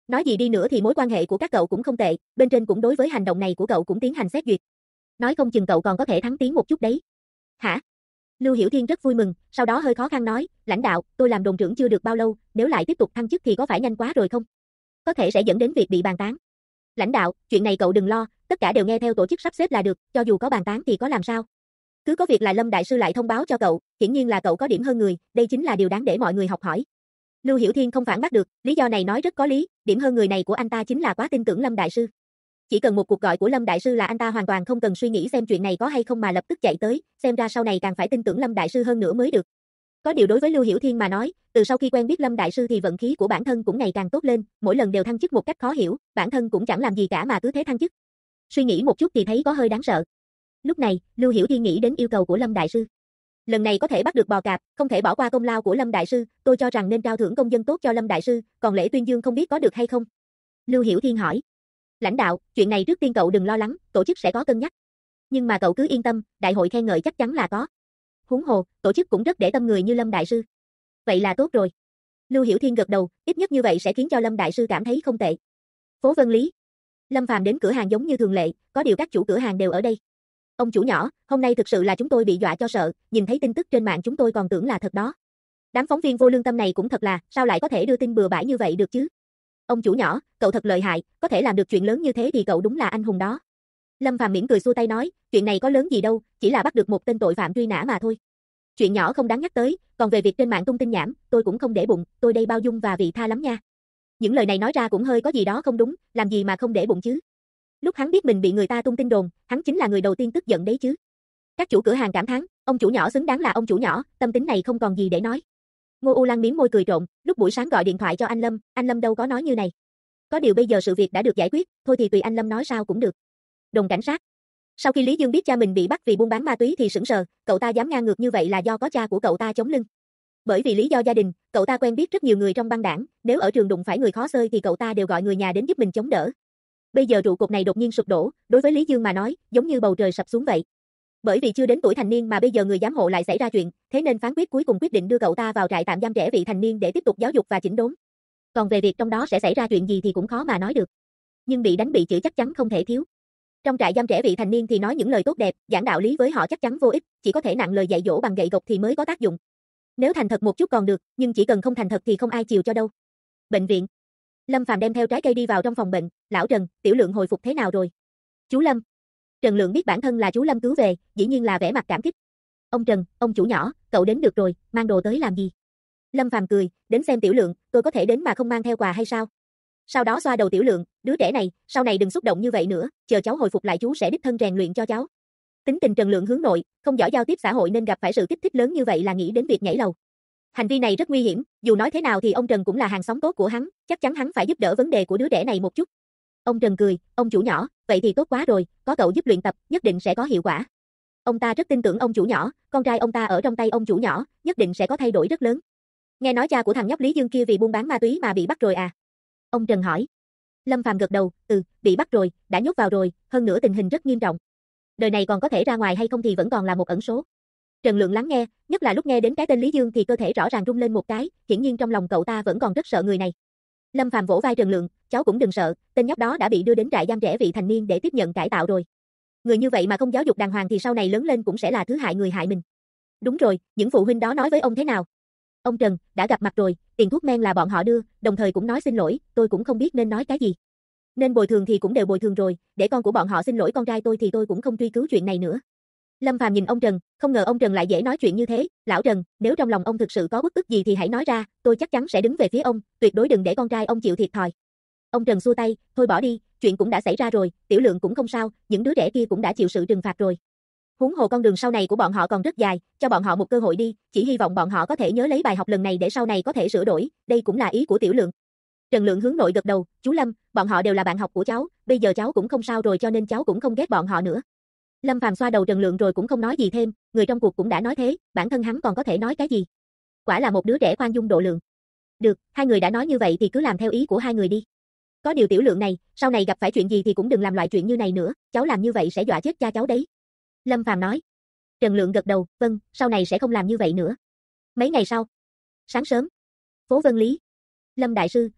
Nói gì đi nữa thì mối quan hệ của các cậu cũng không tệ, bên trên cũng đối với hành động này của cậu cũng tiến hành xét duyệt. Nói không chừng cậu còn có thể thắng tiến một chút đấy. Hả? Lưu Hiểu Thiên rất vui mừng, sau đó hơi khó khăn nói, lãnh đạo, tôi làm đồn trưởng chưa được bao lâu, nếu lại tiếp tục thăng chức thì có phải nhanh quá rồi không? Có thể sẽ dẫn đến việc bị bàn tán. Lãnh đạo, chuyện này cậu đừng lo, tất cả đều nghe theo tổ chức sắp xếp là được, cho dù có bàn tán thì có làm sao? Cứ có việc là Lâm đại sư lại thông báo cho cậu, hiển nhiên là cậu có điểm hơn người, đây chính là điều đáng để mọi người học hỏi. Lưu Hiểu Thiên không phản bác được, lý do này nói rất có lý, điểm hơn người này của anh ta chính là quá tin tưởng Lâm đại sư. Chỉ cần một cuộc gọi của Lâm đại sư là anh ta hoàn toàn không cần suy nghĩ xem chuyện này có hay không mà lập tức chạy tới, xem ra sau này càng phải tin tưởng Lâm đại sư hơn nữa mới được. Có điều đối với Lưu Hiểu Thiên mà nói, từ sau khi quen biết Lâm đại sư thì vận khí của bản thân cũng ngày càng tốt lên, mỗi lần đều thăng chức một cách khó hiểu, bản thân cũng chẳng làm gì cả mà cứ thế thăng chức. Suy nghĩ một chút thì thấy có hơi đáng sợ. Lúc này, Lưu Hiểu Thiên nghĩ đến yêu cầu của Lâm đại sư. Lần này có thể bắt được bò cạp, không thể bỏ qua công lao của Lâm đại sư, tôi cho rằng nên trao thưởng công dân tốt cho Lâm đại sư, còn lễ tuyên dương không biết có được hay không? Lưu Hiểu Thiên hỏi. Lãnh đạo, chuyện này trước tiên cậu đừng lo lắng, tổ chức sẽ có cân nhắc. Nhưng mà cậu cứ yên tâm, đại hội khen ngợi chắc chắn là có. Huống hồ, tổ chức cũng rất để tâm người như Lâm đại sư. Vậy là tốt rồi. Lưu Hiểu Thiên gật đầu, ít nhất như vậy sẽ khiến cho Lâm đại sư cảm thấy không tệ. Phố Vân Lý. Lâm Phàm đến cửa hàng giống như thường lệ, có điều các chủ cửa hàng đều ở đây. Ông chủ nhỏ, hôm nay thực sự là chúng tôi bị dọa cho sợ, nhìn thấy tin tức trên mạng chúng tôi còn tưởng là thật đó. Đám phóng viên vô lương tâm này cũng thật là, sao lại có thể đưa tin bừa bãi như vậy được chứ? Ông chủ nhỏ, cậu thật lợi hại, có thể làm được chuyện lớn như thế thì cậu đúng là anh hùng đó. Lâm Phàm mỉm cười xua tay nói, chuyện này có lớn gì đâu, chỉ là bắt được một tên tội phạm truy nã mà thôi. Chuyện nhỏ không đáng nhắc tới, còn về việc trên mạng tung tin nhảm, tôi cũng không để bụng, tôi đây bao dung và vị tha lắm nha. Những lời này nói ra cũng hơi có gì đó không đúng, làm gì mà không để bụng chứ. Lúc hắn biết mình bị người ta tung tin đồn, hắn chính là người đầu tiên tức giận đấy chứ. Các chủ cửa hàng cảm thán, ông chủ nhỏ xứng đáng là ông chủ nhỏ, tâm tính này không còn gì để nói. Ngô U Lan mím môi cười trộm, lúc buổi sáng gọi điện thoại cho anh Lâm đâu có nói như này. Có điều bây giờ sự việc đã được giải quyết, thôi thì tùy anh Lâm nói sao cũng được. Đồn cảnh sát. Sau khi Lý Dương biết cha mình bị bắt vì buôn bán ma túy thì sững sờ, cậu ta dám ngang ngược như vậy là do có cha của cậu ta chống lưng. Bởi vì lý do gia đình, cậu ta quen biết rất nhiều người trong băng đảng, nếu ở trường đụng phải người khó xơi thì cậu ta đều gọi người nhà đến giúp mình chống đỡ. Bây giờ trụ cột này đột nhiên sụp đổ, đối với Lý Dương mà nói, giống như bầu trời sập xuống vậy. Bởi vì chưa đến tuổi thành niên mà bây giờ người giám hộ lại xảy ra chuyện, thế nên phán quyết cuối cùng quyết định đưa cậu ta vào trại tạm giam trẻ vị thành niên để tiếp tục giáo dục và chỉnh đốn. Còn về việc trong đó sẽ xảy ra chuyện gì thì cũng khó mà nói được. Nhưng bị đánh bị chửi chắc chắn không thể thiếu. Trong trại giam trẻ vị thành niên thì nói những lời tốt đẹp, giảng đạo lý với họ chắc chắn vô ích, chỉ có thể nặng lời dạy dỗ bằng gậy gộc thì mới có tác dụng. Nếu thành thật một chút còn được, nhưng chỉ cần không thành thật thì không ai chiều cho đâu. Bệnh viện. Lâm Phàm đem theo trái cây đi vào trong phòng bệnh, lão Trần, Tiểu Lượng hồi phục thế nào rồi? Chú Lâm. Trần Lượng biết bản thân là chú Lâm cứu về, dĩ nhiên là vẻ mặt cảm kích. Ông Trần, ông chủ nhỏ, cậu đến được rồi, mang đồ tới làm gì? Lâm Phàm cười, đến xem Tiểu Lượng, tôi có thể đến mà không mang theo quà hay sao? Sau đó xoa đầu Tiểu Lượng, đứa trẻ này, sau này đừng xúc động như vậy nữa, chờ cháu hồi phục lại chú sẽ đích thân rèn luyện cho cháu. Tính tình Trần Lượng hướng nội, không giỏi giao tiếp xã hội nên gặp phải sự kích thích lớn như vậy là nghĩ đến việc nhảy lầu. Hành vi này rất nguy hiểm, dù nói thế nào thì ông Trần cũng là hàng xóm tốt của hắn, chắc chắn hắn phải giúp đỡ vấn đề của đứa trẻ này một chút. Ông Trần cười, ông chủ nhỏ, vậy thì tốt quá rồi, có cậu giúp luyện tập, nhất định sẽ có hiệu quả. Ông ta rất tin tưởng ông chủ nhỏ, con trai ông ta ở trong tay ông chủ nhỏ, nhất định sẽ có thay đổi rất lớn. Nghe nói cha của thằng nhóc Lý Dương kia vì buôn bán ma túy mà bị bắt rồi à? Ông Trần hỏi. Lâm Phàm gật đầu, bị bắt rồi, đã nhốt vào rồi, hơn nữa tình hình rất nghiêm trọng. Đời này còn có thể ra ngoài hay không thì vẫn còn là một ẩn số. Trần Lượng lắng nghe, nhất là lúc nghe đến cái tên Lý Dương thì cơ thể rõ ràng rung lên một cái, hiển nhiên trong lòng cậu ta vẫn còn rất sợ người này. Lâm Phàm vỗ vai Trần Lượng, cháu cũng đừng sợ, tên nhóc đó đã bị đưa đến trại giam trẻ vị thành niên để tiếp nhận cải tạo rồi. Người như vậy mà không giáo dục đàng hoàng thì sau này lớn lên cũng sẽ là thứ hại người hại mình. Đúng rồi, những phụ huynh đó nói với ông thế nào? Ông Trần, đã gặp mặt rồi, tiền thuốc men là bọn họ đưa, đồng thời cũng nói xin lỗi, tôi cũng không biết nên nói cái gì. Nên bồi thường thì cũng đều bồi thường rồi, để con của bọn họ xin lỗi con trai tôi thì tôi cũng không truy cứu chuyện này nữa. Lâm Phàm nhìn ông Trần, không ngờ ông Trần lại dễ nói chuyện như thế, lão Trần, nếu trong lòng ông thực sự có bức tức gì thì hãy nói ra, tôi chắc chắn sẽ đứng về phía ông, tuyệt đối đừng để con trai ông chịu thiệt thòi. Ông Trần xua tay, thôi bỏ đi, chuyện cũng đã xảy ra rồi, Tiểu Lượng cũng không sao, những đứa trẻ kia cũng đã chịu sự trừng phạt rồi. Huống hồ con đường sau này của bọn họ còn rất dài, cho bọn họ một cơ hội đi, chỉ hy vọng bọn họ có thể nhớ lấy bài học lần này để sau này có thể sửa đổi, đây cũng là ý của Tiểu Lượng. Trần Lượng hướng nội gật đầu, chú Lâm, bọn họ đều là bạn học của cháu, bây giờ cháu cũng không sao rồi cho nên cháu cũng không ghét bọn họ nữa. Lâm Phàm xoa đầu Trần Lượng rồi cũng không nói gì thêm, người trong cuộc cũng đã nói thế, bản thân hắn còn có thể nói cái gì. Quả là một đứa trẻ khoan dung độ lượng. Được, hai người đã nói như vậy thì cứ làm theo ý của hai người đi. Có điều Tiểu Lượng này, sau này gặp phải chuyện gì thì cũng đừng làm loại chuyện như này nữa, cháu làm như vậy sẽ dọa chết cha cháu đấy. Lâm Phàm nói. Trần Lượng gật đầu, vâng, sau này sẽ không làm như vậy nữa. Mấy ngày sau. Sáng sớm. Phố Vân Lý. Lâm đại sư,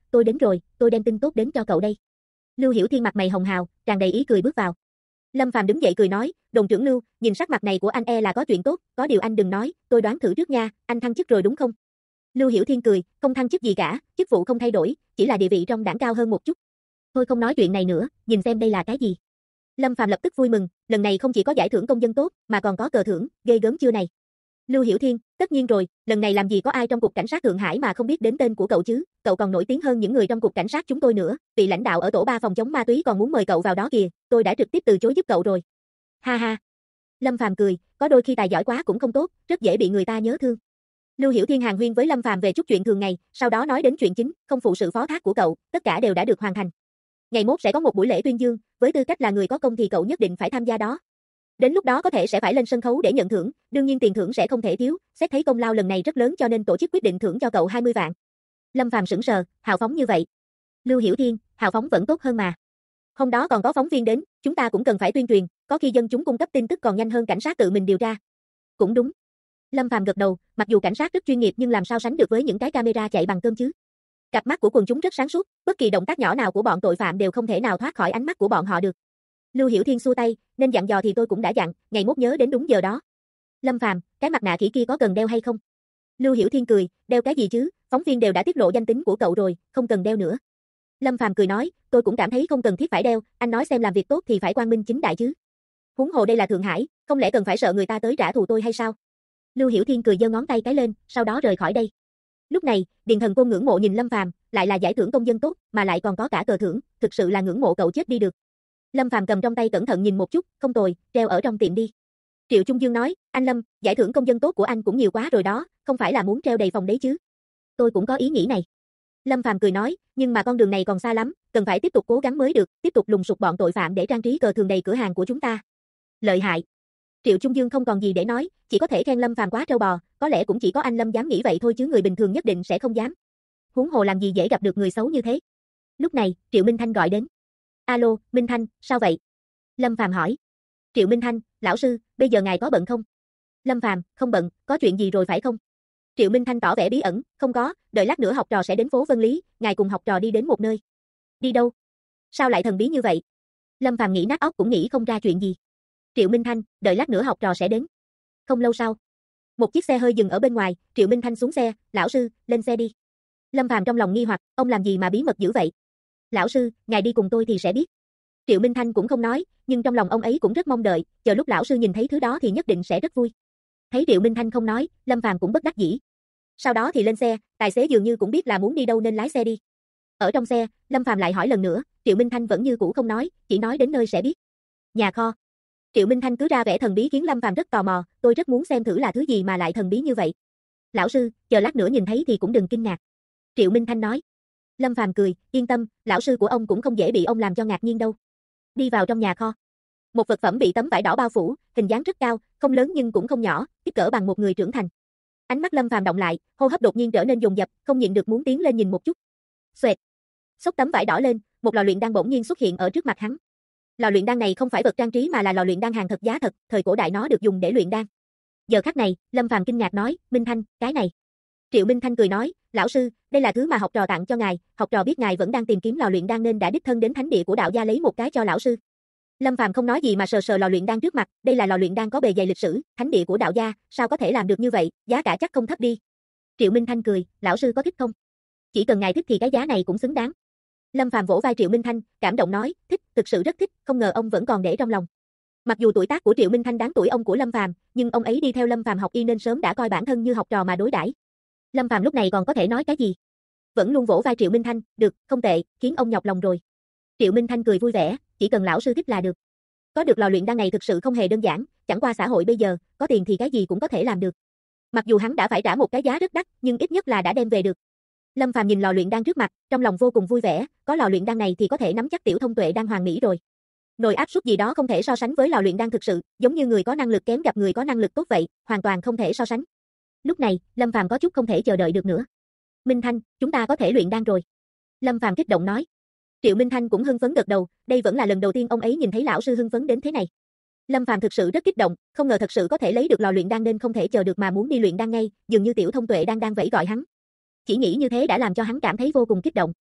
tôi đến rồi, tôi đem tin tốt đến cho cậu đây. Lưu Hiểu Thiên mặt mày hồng hào, tràn đầy ý cười bước vào. Lâm Phàm đứng dậy cười nói, đồn trưởng Lưu, nhìn sắc mặt này của anh là có chuyện tốt, có điều anh đừng nói, tôi đoán thử trước nha, anh thăng chức rồi đúng không? Lưu Hiểu Thiên cười, không thăng chức gì cả, chức vụ không thay đổi, chỉ là địa vị trong đảng cao hơn một chút. Thôi không nói chuyện này nữa, nhìn xem đây là cái gì. Lâm Phàm lập tức vui mừng, lần này không chỉ có giải thưởng công dân tốt, mà còn có cờ thưởng, ghê gớm chưa này. Lưu Hiểu Thiên, tất nhiên rồi, lần này làm gì có ai trong cục cảnh sát Thượng Hải mà không biết đến tên của cậu chứ, cậu còn nổi tiếng hơn những người trong cục cảnh sát chúng tôi nữa, vị lãnh đạo ở tổ 3 phòng chống ma túy còn muốn mời cậu vào đó kìa, tôi đã trực tiếp từ chối giúp cậu rồi. Ha ha. Lâm Phàm cười, có đôi khi tài giỏi quá cũng không tốt, rất dễ bị người ta nhớ thương. Lưu Hiểu Thiên hàn huyên với Lâm Phàm về chút chuyện thường ngày, sau đó nói đến chuyện chính, không phụ sự phó thác của cậu, tất cả đều đã được hoàn thành. Ngày mốt sẽ có một buổi lễ tuyên dương, với tư cách là người có công thì cậu nhất định phải tham gia đó. Đến lúc đó có thể sẽ phải lên sân khấu để nhận thưởng, đương nhiên tiền thưởng sẽ không thể thiếu, xét thấy công lao lần này rất lớn cho nên tổ chức quyết định thưởng cho cậu 20 vạn. Lâm Phàm sững sờ, hào phóng như vậy. Lưu Hiểu Thiên, hào phóng vẫn tốt hơn mà. Hôm đó còn có phóng viên đến, chúng ta cũng cần phải tuyên truyền, có khi dân chúng cung cấp tin tức còn nhanh hơn cảnh sát tự mình điều tra. Cũng đúng. Lâm Phàm gật đầu, mặc dù cảnh sát rất chuyên nghiệp nhưng làm sao sánh được với những cái camera chạy bằng cơm chứ. Cặp mắt của quần chúng rất sáng suốt, bất kỳ động tác nhỏ nào của bọn tội phạm đều không thể nào thoát khỏi ánh mắt của bọn họ được. Lưu Hiểu Thiên xua tay, nên dặn dò thì tôi cũng đã dặn, ngày mốt nhớ đến đúng giờ đó. Lâm Phàm, cái mặt nạ khỉ kia có cần đeo hay không? Lưu Hiểu Thiên cười, đeo cái gì chứ, phóng viên đều đã tiết lộ danh tính của cậu rồi, không cần đeo nữa. Lâm Phàm cười nói, tôi cũng cảm thấy không cần thiết phải đeo, anh nói xem làm việc tốt thì phải quang minh chính đại chứ. Huống hồ đây là Thượng Hải, không lẽ cần phải sợ người ta tới trả thù tôi hay sao? Lưu Hiểu Thiên cười giơ ngón tay cái lên, sau đó rời khỏi đây. Lúc này, Điền Thần Côn ngưỡng mộ nhìn Lâm Phàm, lại là giải thưởng công dân tốt, mà lại còn có cả cờ thưởng, thực sự là ngưỡng mộ cậu chết đi được. Lâm Phàm cầm trong tay cẩn thận nhìn một chút, không tồi, treo ở trong tiệm đi. Triệu Trung Dương nói, anh Lâm, giải thưởng công dân tốt của anh cũng nhiều quá rồi đó, không phải là muốn treo đầy phòng đấy chứ? Tôi cũng có ý nghĩ này. Lâm Phàm cười nói, nhưng mà con đường này còn xa lắm, cần phải tiếp tục cố gắng mới được, tiếp tục lùng sục bọn tội phạm để trang trí cờ thường đầy cửa hàng của chúng ta. Lợi hại. Triệu Trung Dương không còn gì để nói, chỉ có thể khen Lâm Phàm quá trâu bò, có lẽ cũng chỉ có anh Lâm dám nghĩ vậy thôi chứ người bình thường nhất định sẽ không dám. Huống hồ làm gì dễ gặp được người xấu như thế. Lúc này, Triệu Minh Thanh gọi đến. Alo, Minh Thanh, sao vậy? Lâm Phàm hỏi. Triệu Minh Thanh, lão sư, bây giờ ngài có bận không? Lâm Phàm, không bận, có chuyện gì rồi phải không? Triệu Minh Thanh tỏ vẻ bí ẩn, không có, đợi lát nữa học trò sẽ đến phố Vân Lý, ngài cùng học trò đi đến một nơi. Đi đâu? Sao lại thần bí như vậy? Lâm Phàm nghĩ nát óc cũng nghĩ không ra chuyện gì. Triệu Minh Thanh, đợi lát nữa học trò sẽ đến. Không lâu sau, một chiếc xe hơi dừng ở bên ngoài, Triệu Minh Thanh xuống xe, lão sư, lên xe đi. Lâm Phàm trong lòng nghi hoặc, ông làm gì mà bí mật dữ vậy? Lão sư, ngài đi cùng tôi thì sẽ biết. Triệu Minh Thanh cũng không nói, nhưng trong lòng ông ấy cũng rất mong đợi, chờ lúc lão sư nhìn thấy thứ đó thì nhất định sẽ rất vui. Thấy Triệu Minh Thanh không nói, Lâm Phàm cũng bất đắc dĩ. Sau đó thì lên xe, tài xế dường như cũng biết là muốn đi đâu nên lái xe đi. Ở trong xe, Lâm Phàm lại hỏi lần nữa, Triệu Minh Thanh vẫn như cũ không nói, chỉ nói đến nơi sẽ biết. Nhà kho. Triệu Minh Thanh cứ ra vẻ thần bí khiến Lâm Phàm rất tò mò, tôi rất muốn xem thử là thứ gì mà lại thần bí như vậy. Lão sư, chờ lát nữa nhìn thấy thì cũng đừng kinh ngạc. Triệu Minh Thanh nói. Lâm Phàm cười, yên tâm, lão sư của ông cũng không dễ bị ông làm cho ngạc nhiên đâu. Đi vào trong nhà kho. Một vật phẩm bị tấm vải đỏ bao phủ, hình dáng rất cao, không lớn nhưng cũng không nhỏ, kích cỡ bằng một người trưởng thành. Ánh mắt Lâm Phàm động lại, hô hấp đột nhiên trở nên dồn dập, không nhịn được muốn tiến lên nhìn một chút. Xoẹt. Xốc tấm vải đỏ lên, một lò luyện đan bỗng nhiên xuất hiện ở trước mặt hắn. Lò luyện đan này không phải vật trang trí mà là lò luyện đan hàng thật giá thật, thời cổ đại nó được dùng để luyện đan. Giờ khắc này, Lâm Phàm kinh ngạc nói, Minh Thanh, cái này. Triệu Minh Thanh cười nói, lão sư, đây là thứ mà học trò tặng cho ngài, học trò biết ngài vẫn đang tìm kiếm lò luyện đan nên đã đích thân đến thánh địa của đạo gia lấy một cái cho lão sư. Lâm Phàm không nói gì mà sờ sờ lò luyện đan trước mặt, đây là lò luyện đan có bề dày lịch sử, thánh địa của đạo gia, sao có thể làm được như vậy, giá cả chắc không thấp đi. Triệu Minh Thanh cười, lão sư có thích không? Chỉ cần ngài thích thì cái giá này cũng xứng đáng. Lâm Phàm vỗ vai Triệu Minh Thanh, cảm động nói, thích, thực sự rất thích, không ngờ ông vẫn còn để trong lòng. Mặc dù tuổi tác của Triệu Minh Thanh đáng tuổi ông của Lâm Phàm, nhưng ông ấy đi theo Lâm Phàm học y nên sớm đã coi bản thân như học trò mà đối đãi. Lâm Phàm lúc này còn có thể nói cái gì? Vẫn luôn vỗ vai Triệu Minh Thanh, được, không tệ, khiến ông nhọc lòng rồi. Triệu Minh Thanh cười vui vẻ, chỉ cần lão sư thích là được. Có được lò luyện đan này thực sự không hề đơn giản, chẳng qua xã hội bây giờ, có tiền thì cái gì cũng có thể làm được. Mặc dù hắn đã phải trả một cái giá rất đắt, nhưng ít nhất là đã đem về được. Lâm Phàm nhìn lò luyện đan trước mặt, trong lòng vô cùng vui vẻ, có lò luyện đan này thì có thể nắm chắc tiểu thông tuệ đan hoàn mỹ rồi. Nồi áp suất gì đó không thể so sánh với lò luyện đan thực sự, giống như người có năng lực kém gặp người có năng lực tốt vậy, hoàn toàn không thể so sánh. Lúc này, Lâm Phàm có chút không thể chờ đợi được nữa. Minh Thanh, chúng ta có thể luyện đan rồi. Lâm Phàm kích động nói. Triệu Minh Thanh cũng hưng phấn gật đầu, đây vẫn là lần đầu tiên ông ấy nhìn thấy lão sư hưng phấn đến thế này. Lâm Phàm thực sự rất kích động, không ngờ thật sự có thể lấy được lò luyện đan nên không thể chờ được mà muốn đi luyện đan ngay, dường như tiểu thông tuệ đang vẫy gọi hắn. Chỉ nghĩ như thế đã làm cho hắn cảm thấy vô cùng kích động.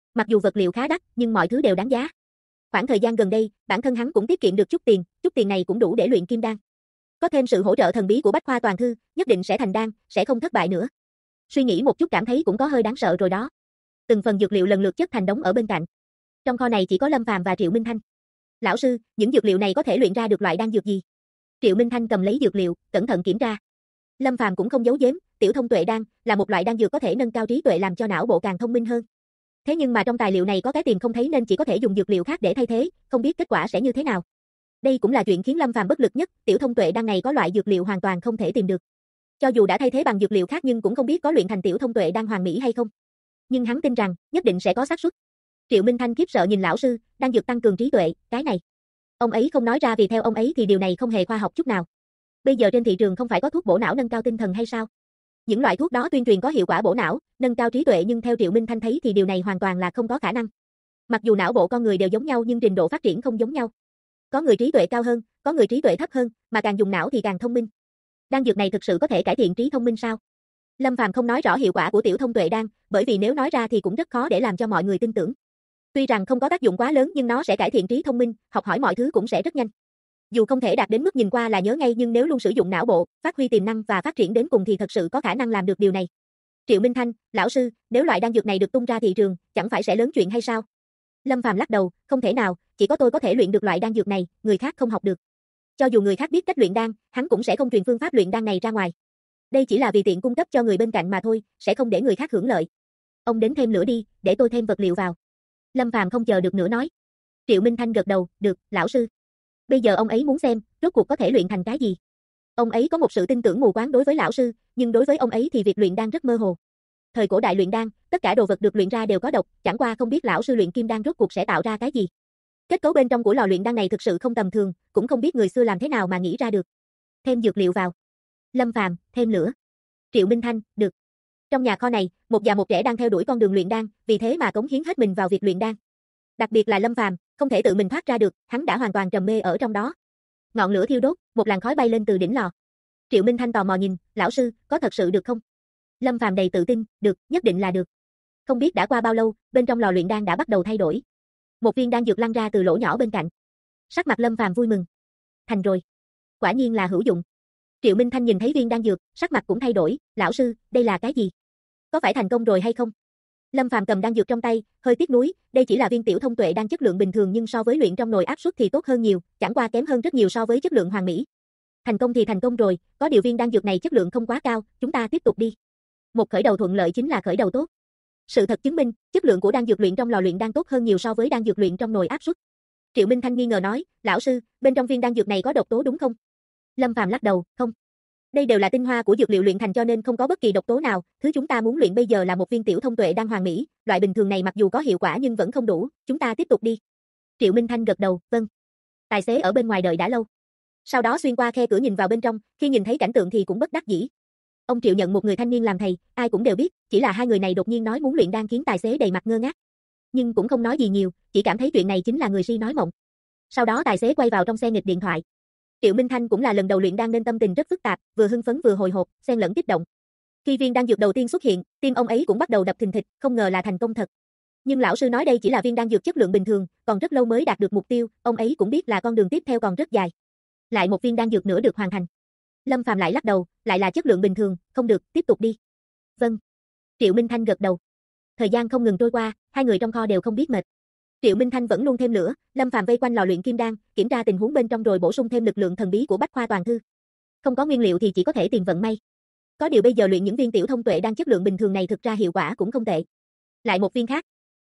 Mặc dù vật liệu khá đắt, nhưng mọi thứ đều đáng giá. Khoảng thời gian gần đây, bản thân hắn cũng tiết kiệm được chút tiền này cũng đủ để luyện kim đan. Có thêm sự hỗ trợ thần bí của Bách Khoa Toàn Thư, nhất định sẽ thành đan, sẽ không thất bại nữa. Suy nghĩ một chút cảm thấy cũng có hơi đáng sợ rồi đó. Từng phần dược liệu lần lượt chất thành đống ở bên cạnh. Trong kho này chỉ có Lâm Phàm và Triệu Minh Thanh. Lão sư, những dược liệu này có thể luyện ra được loại đan dược gì? Triệu Minh Thanh cầm lấy dược liệu, cẩn thận kiểm tra. Lâm Phàm cũng không giấu giếm, tiểu thông tuệ đan là một loại đan dược có thể nâng cao trí tuệ làm cho não bộ càng thông minh hơn. Thế nhưng mà trong tài liệu này có cái tìm không thấy nên chỉ có thể dùng dược liệu khác để thay thế, không biết kết quả sẽ như thế nào. Đây cũng là chuyện khiến Lâm Phàm bất lực nhất, tiểu thông tuệ đan này có loại dược liệu hoàn toàn không thể tìm được. Cho dù đã thay thế bằng dược liệu khác nhưng cũng không biết có luyện thành tiểu thông tuệ đan hoàn mỹ hay không. Nhưng hắn tin rằng, nhất định sẽ có xác suất. Triệu Minh Thanh khiếp sợ nhìn lão sư, đan dược tăng cường trí tuệ, cái này. Ông ấy không nói ra vì theo ông ấy thì điều này không hề khoa học chút nào. Bây giờ trên thị trường không phải có thuốc bổ não nâng cao tinh thần hay sao? Những loại thuốc đó tuyên truyền có hiệu quả bổ não, nâng cao trí tuệ nhưng theo Triệu Minh Thanh thấy thì điều này hoàn toàn là không có khả năng. Mặc dù não bộ con người đều giống nhau nhưng trình độ phát triển không giống nhau. Có người trí tuệ cao hơn, có người trí tuệ thấp hơn, mà càng dùng não thì càng thông minh. Đan dược này thực sự có thể cải thiện trí thông minh sao? Lâm Phàm không nói rõ hiệu quả của tiểu thông tuệ đan, bởi vì nếu nói ra thì cũng rất khó để làm cho mọi người tin tưởng. Tuy rằng không có tác dụng quá lớn nhưng nó sẽ cải thiện trí thông minh, học hỏi mọi thứ cũng sẽ rất nhanh. Dù không thể đạt đến mức nhìn qua là nhớ ngay nhưng nếu luôn sử dụng não bộ, phát huy tiềm năng và phát triển đến cùng thì thật sự có khả năng làm được điều này. Triệu Minh Thanh, lão sư, nếu loại đan dược này được tung ra thị trường, chẳng phải sẽ lớn chuyện hay sao? Lâm Phàm lắc đầu, không thể nào, chỉ có tôi có thể luyện được loại đan dược này, người khác không học được. Cho dù người khác biết cách luyện đan, hắn cũng sẽ không truyền phương pháp luyện đan này ra ngoài. Đây chỉ là vì tiện cung cấp cho người bên cạnh mà thôi, sẽ không để người khác hưởng lợi. Ông đến thêm lửa đi, để tôi thêm vật liệu vào. Lâm Phàm không chờ được nữa nói. Triệu Minh Thanh gật đầu, được, lão sư. Bây giờ ông ấy muốn xem, rốt cuộc có thể luyện thành cái gì. Ông ấy có một sự tin tưởng mù quáng đối với lão sư, nhưng đối với ông ấy thì việc luyện đan rất mơ hồ. Thời cổ đại luyện đan, tất cả đồ vật được luyện ra đều có độc, chẳng qua không biết lão sư luyện kim đan rốt cuộc sẽ tạo ra cái gì. Kết cấu bên trong của lò luyện đan này thực sự không tầm thường, cũng không biết người xưa làm thế nào mà nghĩ ra được. Thêm dược liệu vào. Lâm Phàm, thêm lửa. Triệu Minh Thanh, được. Trong nhà kho này, một già một trẻ đang theo đuổi con đường luyện đan, vì thế mà cống hiến hết mình vào việc luyện đan. Đặc biệt là Lâm Phàm, không thể tự mình thoát ra được, hắn đã hoàn toàn trầm mê ở trong đó. Ngọn lửa thiêu đốt, một làn khói bay lên từ đỉnh lò. Triệu Minh Thanh tò mò nhìn, lão sư, có thật sự được không? Lâm Phàm đầy tự tin, được, nhất định là được. Không biết đã qua bao lâu, bên trong lò luyện đan đã bắt đầu thay đổi. Một viên đan dược lăn ra từ lỗ nhỏ bên cạnh. Sắc mặt Lâm Phàm vui mừng. Thành rồi. Quả nhiên là hữu dụng. Triệu Minh Thanh nhìn thấy viên đan dược, sắc mặt cũng thay đổi, lão sư, đây là cái gì? Có phải thành công rồi hay không? Lâm Phàm cầm đan dược trong tay, hơi tiếc nuối, đây chỉ là viên tiểu thông tuệ đan chất lượng bình thường nhưng so với luyện trong nồi áp suất thì tốt hơn nhiều, chẳng qua kém hơn rất nhiều so với chất lượng hoàn mỹ. Thành công thì thành công rồi, có điều viên đan dược này chất lượng không quá cao, chúng ta tiếp tục đi. Một khởi đầu thuận lợi chính là khởi đầu tốt. Sự thật chứng minh, chất lượng của đan dược luyện trong lò luyện đan tốt hơn nhiều so với đan dược luyện trong nồi áp suất. Triệu Minh Thanh nghi ngờ nói, lão sư, bên trong viên đan dược này có độc tố đúng không? Lâm Phàm lắc đầu, không. Đây đều là tinh hoa của dược liệu luyện thành cho nên không có bất kỳ độc tố nào, thứ chúng ta muốn luyện bây giờ là một viên tiểu thông tuệ đan hoàn mỹ, loại bình thường này mặc dù có hiệu quả nhưng vẫn không đủ, chúng ta tiếp tục đi. Triệu Minh Thanh gật đầu, vâng. Tài xế ở bên ngoài đợi đã lâu. Sau đó xuyên qua khe cửa nhìn vào bên trong, khi nhìn thấy cảnh tượng thì cũng bất đắc dĩ. Ông Triệu nhận một người thanh niên làm thầy, ai cũng đều biết, chỉ là hai người này đột nhiên nói muốn luyện đan khiến tài xế đầy mặt ngơ ngác. Nhưng cũng không nói gì nhiều, chỉ cảm thấy chuyện này chính là người si nói mộng. Sau đó tài xế quay vào trong xe nghịch điện thoại. Triệu Minh Thanh cũng là lần đầu luyện đan nên tâm tình rất phức tạp, vừa hưng phấn vừa hồi hộp, xen lẫn kích động. Khi viên đan dược đầu tiên xuất hiện, tim ông ấy cũng bắt đầu đập thình thịch, không ngờ là thành công thật. Nhưng lão sư nói đây chỉ là viên đan dược chất lượng bình thường, còn rất lâu mới đạt được mục tiêu, ông ấy cũng biết là con đường tiếp theo còn rất dài. Lại một viên đan dược nữa được hoàn thành. Lâm Phàm lại lắc đầu, lại là chất lượng bình thường, không được, tiếp tục đi. Vâng. Triệu Minh Thanh gật đầu. Thời gian không ngừng trôi qua, hai người trong kho đều không biết mệt. Triệu Minh Thanh vẫn luôn thêm lửa, Lâm Phàm vây quanh lò luyện kim đan, kiểm tra tình huống bên trong rồi bổ sung thêm lực lượng thần bí của Bách Khoa Toàn Thư. Không có nguyên liệu thì chỉ có thể tìm vận may. Có điều bây giờ luyện những viên tiểu thông tuệ đan chất lượng bình thường này thực ra hiệu quả cũng không tệ. Lại một viên khác.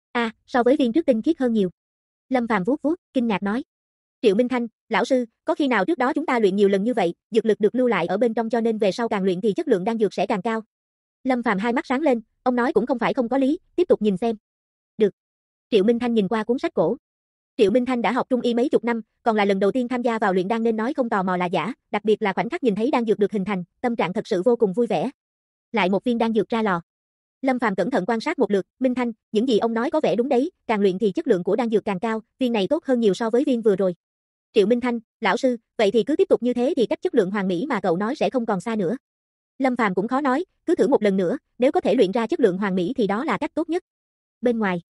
So với viên trước tinh khiết hơn nhiều. Lâm Phàm vuốt vuốt, kinh ngạc nói. Triệu Minh Thanh, lão sư, có khi nào trước đó chúng ta luyện nhiều lần như vậy, dược lực được lưu lại ở bên trong cho nên về sau càng luyện thì chất lượng đan dược sẽ càng cao. Lâm Phàm hai mắt sáng lên, ông nói cũng không phải không có lý, tiếp tục nhìn xem. Được. Triệu Minh Thanh nhìn qua cuốn sách cổ. Triệu Minh Thanh đã học trung y mấy chục năm, còn là lần đầu tiên tham gia vào luyện đan nên nói không tò mò là giả, đặc biệt là khoảnh khắc nhìn thấy đan dược được hình thành, tâm trạng thật sự vô cùng vui vẻ. Lại một viên đan dược ra lò. Lâm Phàm cẩn thận quan sát một lượt, Minh Thanh, những gì ông nói có vẻ đúng đấy, càng luyện thì chất lượng của đan dược càng cao, viên này tốt hơn nhiều so với viên vừa rồi. Triệu Minh Thanh, lão sư, vậy thì cứ tiếp tục như thế thì cách chất lượng hoàn mỹ mà cậu nói sẽ không còn xa nữa. Lâm Phàm cũng khó nói, cứ thử một lần nữa, nếu có thể luyện ra chất lượng hoàn mỹ thì đó là cách tốt nhất. Bên ngoài,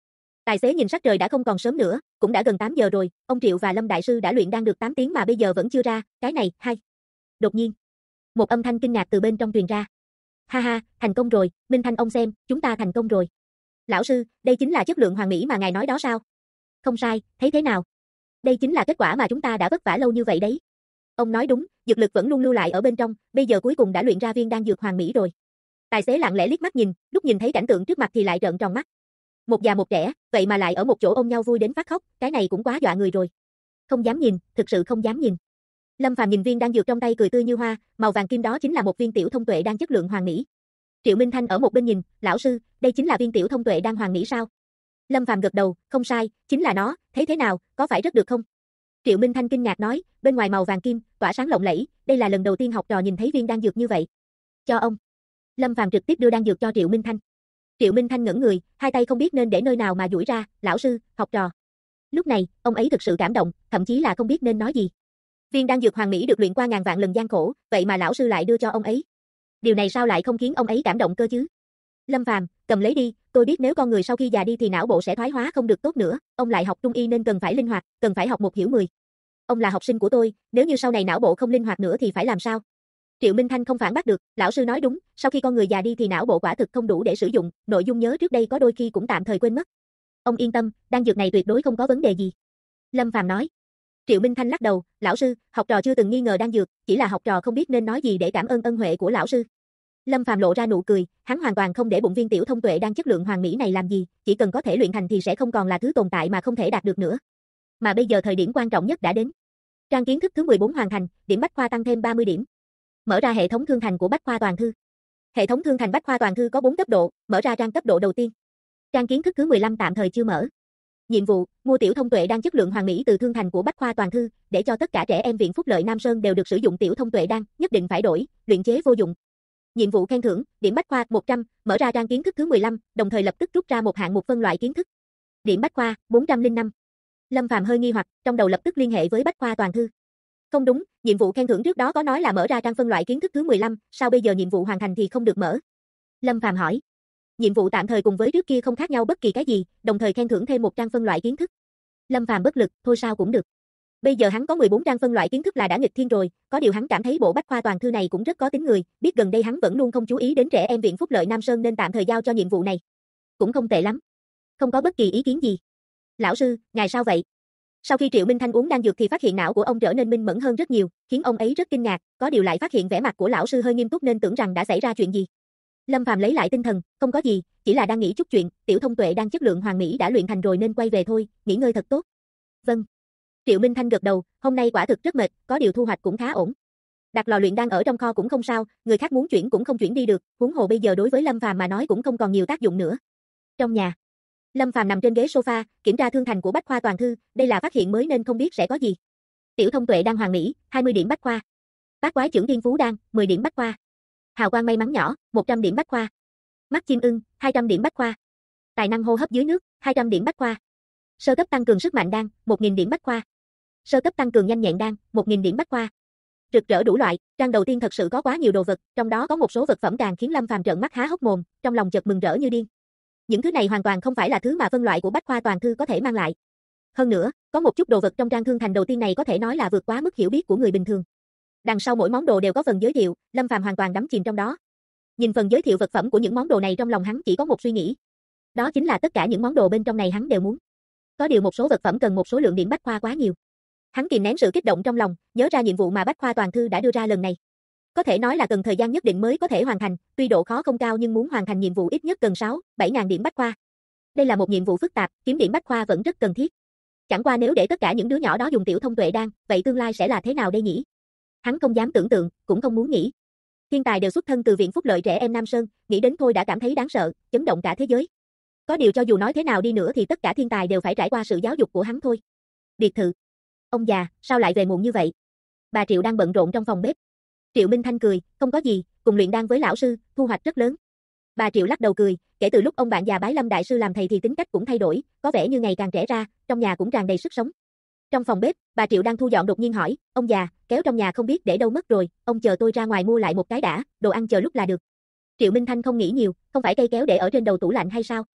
Tài xế nhìn sắc trời đã không còn sớm nữa, cũng đã gần 8 giờ rồi, ông Triệu và Lâm đại sư đã luyện đan được 8 tiếng mà bây giờ vẫn chưa ra, cái này, hay. Đột nhiên, một âm thanh kinh ngạc từ bên trong truyền ra. Ha ha, thành công rồi, Minh Thanh ông xem, chúng ta thành công rồi. Lão sư, đây chính là chất lượng hoàn mỹ mà ngài nói đó sao? Không sai, thấy thế nào? Đây chính là kết quả mà chúng ta đã vất vả lâu như vậy đấy. Ông nói đúng, dược lực vẫn luôn lưu lại ở bên trong, bây giờ cuối cùng đã luyện ra viên đan dược hoàn mỹ rồi. Tài xế lặng lẽ liếc mắt nhìn, lúc nhìn thấy cảnh tượng trước mặt thì lại trợn tròn mắt. Một già một trẻ, vậy mà lại ở một chỗ ôm nhau vui đến phát khóc, cái này cũng quá dọa người rồi. Không dám nhìn, thực sự không dám nhìn. Lâm Phàm nhìn viên đan dược trong tay cười tươi như hoa, màu vàng kim đó chính là một viên tiểu thông tuệ đan chất lượng hoàn mỹ. Triệu Minh Thanh ở một bên nhìn, lão sư, đây chính là viên tiểu thông tuệ đan hoàn mỹ sao? Lâm Phàm gật đầu, không sai, chính là nó, thấy thế nào, có phải rất được không? Triệu Minh Thanh kinh ngạc nói, bên ngoài màu vàng kim, tỏa sáng lộng lẫy, đây là lần đầu tiên học trò nhìn thấy viên đan dược như vậy. Cho ông. Lâm Phàm trực tiếp đưa đan dược cho Triệu Minh Thanh. Triệu Minh Thanh ngẩn người, hai tay không biết nên để nơi nào mà duỗi ra, lão sư, học trò. Lúc này, ông ấy thực sự cảm động, thậm chí là không biết nên nói gì. Viên đan dược hoàn mỹ được luyện qua ngàn vạn lần gian khổ, vậy mà lão sư lại đưa cho ông ấy. Điều này sao lại không khiến ông ấy cảm động cơ chứ? Lâm Phàm, cầm lấy đi, tôi biết nếu con người sau khi già đi thì não bộ sẽ thoái hóa không được tốt nữa, ông lại học trung y nên cần phải linh hoạt, cần phải học một hiểu 10. Ông là học sinh của tôi, nếu như sau này não bộ không linh hoạt nữa thì phải làm sao? Triệu Minh Thanh không phản bác được, lão sư nói đúng, sau khi con người già đi thì não bộ quả thực không đủ để sử dụng, nội dung nhớ trước đây có đôi khi cũng tạm thời quên mất. Ông yên tâm, đan dược này tuyệt đối không có vấn đề gì. Lâm Phàm nói. Triệu Minh Thanh lắc đầu, lão sư, học trò chưa từng nghi ngờ đan dược, chỉ là học trò không biết nên nói gì để cảm ơn ân huệ của lão sư. Lâm Phàm lộ ra nụ cười, hắn hoàn toàn không để bụng viên tiểu thông tuệ đan chất lượng hoàn mỹ này làm gì, chỉ cần có thể luyện thành thì sẽ không còn là thứ tồn tại mà không thể đạt được nữa. Mà bây giờ thời điểm quan trọng nhất đã đến. Trang kiến thức thứ 14 hoàn thành, điểm bách khoa tăng thêm 30 điểm. Mở ra hệ thống thương thành của Bách Khoa Toàn Thư. Hệ thống thương thành Bách Khoa Toàn Thư có 4 cấp độ, mở ra trang cấp độ đầu tiên. Trang kiến thức thứ 15 tạm thời chưa mở. Nhiệm vụ, mua tiểu thông tuệ đan chất lượng hoàn mỹ từ thương thành của Bách Khoa Toàn Thư, để cho tất cả trẻ em viện Phúc Lợi Nam Sơn đều được sử dụng tiểu thông tuệ đan, nhất định phải đổi, luyện chế vô dụng. Nhiệm vụ khen thưởng, điểm Bách Khoa 100, mở ra trang kiến thức thứ 15, đồng thời lập tức rút ra một hạng mục phân loại kiến thức. Điểm Bách Khoa 405. Lâm Phàm hơi nghi hoặc, trong đầu lập tức liên hệ với Bách Khoa Toàn Thư. Không đúng, nhiệm vụ khen thưởng trước đó có nói là mở ra trang phân loại kiến thức thứ 15, sao bây giờ nhiệm vụ hoàn thành thì không được mở? Lâm Phàm hỏi. Nhiệm vụ tạm thời cùng với trước kia không khác nhau bất kỳ cái gì, đồng thời khen thưởng thêm một trang phân loại kiến thức. Lâm Phàm bất lực, thôi sao cũng được. Bây giờ hắn có 14 trang phân loại kiến thức là đã nghịch thiên rồi, có điều hắn cảm thấy bộ Bách Khoa Toàn Thư này cũng rất có tính người, biết gần đây hắn vẫn luôn không chú ý đến trẻ em viện Phúc Lợi Nam Sơn nên tạm thời giao cho nhiệm vụ này. Cũng không tệ lắm. Không có bất kỳ ý kiến gì. Lão sư, ngài sao vậy? Sau khi Triệu Minh Thanh uống đan dược thì phát hiện não của ông trở nên minh mẫn hơn rất nhiều, khiến ông ấy rất kinh ngạc, có điều lại phát hiện vẻ mặt của lão sư hơi nghiêm túc nên tưởng rằng đã xảy ra chuyện gì. Lâm Phàm lấy lại tinh thần, không có gì, chỉ là đang nghĩ chút chuyện, tiểu thông tuệ đang chất lượng hoàn mỹ đã luyện thành rồi nên quay về thôi, nghỉ ngơi thật tốt. Vâng. Triệu Minh Thanh gật đầu, hôm nay quả thực rất mệt, có điều thu hoạch cũng khá ổn. Đặt lò luyện đan ở trong kho cũng không sao, người khác muốn chuyển cũng không chuyển đi được, huống hồ bây giờ đối với Lâm Phàm mà nói cũng không còn nhiều tác dụng nữa. Trong nhà, Lâm Phàm nằm trên ghế sofa, kiểm tra thương thành của Bách Khoa Toàn Thư, đây là phát hiện mới nên không biết sẽ có gì. Tiểu thông tuệ đan hoàn mỹ, 20 điểm Bách Khoa. Bát quái chưởng thiên phú đan, 10 điểm Bách Khoa. Hào quang may mắn nhỏ, 100 điểm Bách Khoa. Mắt chim ưng, 200 điểm Bách Khoa. Tài năng hô hấp dưới nước, 200 điểm Bách Khoa. Sơ cấp tăng cường sức mạnh đan, 1000 điểm Bách Khoa. Sơ cấp tăng cường nhanh nhẹn đan, 1000 điểm Bách Khoa. Rực rỡ đủ loại, trang đầu tiên thật sự có quá nhiều đồ vật, trong đó có một số vật phẩm càng khiến Lâm Phàm trợn mắt há hốc mồm, trong lòng chợt mừng rỡ như điên. Những thứ này hoàn toàn không phải là thứ mà phân loại của Bách Khoa Toàn Thư có thể mang lại. Hơn nữa, có một chút đồ vật trong trang thương thành đầu tiên này có thể nói là vượt quá mức hiểu biết của người bình thường. Đằng sau mỗi món đồ đều có phần giới thiệu, Lâm Phàm hoàn toàn đắm chìm trong đó. Nhìn phần giới thiệu vật phẩm của những món đồ này trong lòng hắn chỉ có một suy nghĩ. Đó chính là tất cả những món đồ bên trong này hắn đều muốn. Có điều một số vật phẩm cần một số lượng điểm Bách Khoa quá nhiều. Hắn kìm nén sự kích động trong lòng, nhớ ra nhiệm vụ mà Bách Khoa Toàn Thư đã đưa ra lần này. Có thể nói là cần thời gian nhất định mới có thể hoàn thành, tuy độ khó không cao nhưng muốn hoàn thành nhiệm vụ ít nhất cần 7.000 điểm Bách Khoa. Đây là một nhiệm vụ phức tạp, kiếm điểm Bách Khoa vẫn rất cần thiết. Chẳng qua nếu để tất cả những đứa nhỏ đó dùng tiểu thông tuệ đan, vậy tương lai sẽ là thế nào đây nhỉ? Hắn không dám tưởng tượng, cũng không muốn nghĩ. Thiên tài đều xuất thân từ viện Phúc Lợi Trẻ Em Nam Sơn, nghĩ đến thôi đã cảm thấy đáng sợ, chấn động cả thế giới. Có điều cho dù nói thế nào đi nữa thì tất cả thiên tài đều phải trải qua sự giáo dục của hắn thôi. Biệt thự. Ông già, sao lại về muộn như vậy? Bà Triệu đang bận rộn trong phòng bếp. Triệu Minh Thanh cười, không có gì, cùng luyện đan với lão sư, thu hoạch rất lớn. Bà Triệu lắc đầu cười, kể từ lúc ông bạn già bái Lâm đại sư làm thầy thì tính cách cũng thay đổi, có vẻ như ngày càng trẻ ra, trong nhà cũng tràn đầy sức sống. Trong phòng bếp, bà Triệu đang thu dọn đột nhiên hỏi, ông già, kéo trong nhà không biết để đâu mất rồi, ông chờ tôi ra ngoài mua lại một cái đã, đồ ăn chờ lúc là được. Triệu Minh Thanh không nghĩ nhiều, không phải cây kéo để ở trên đầu tủ lạnh hay sao?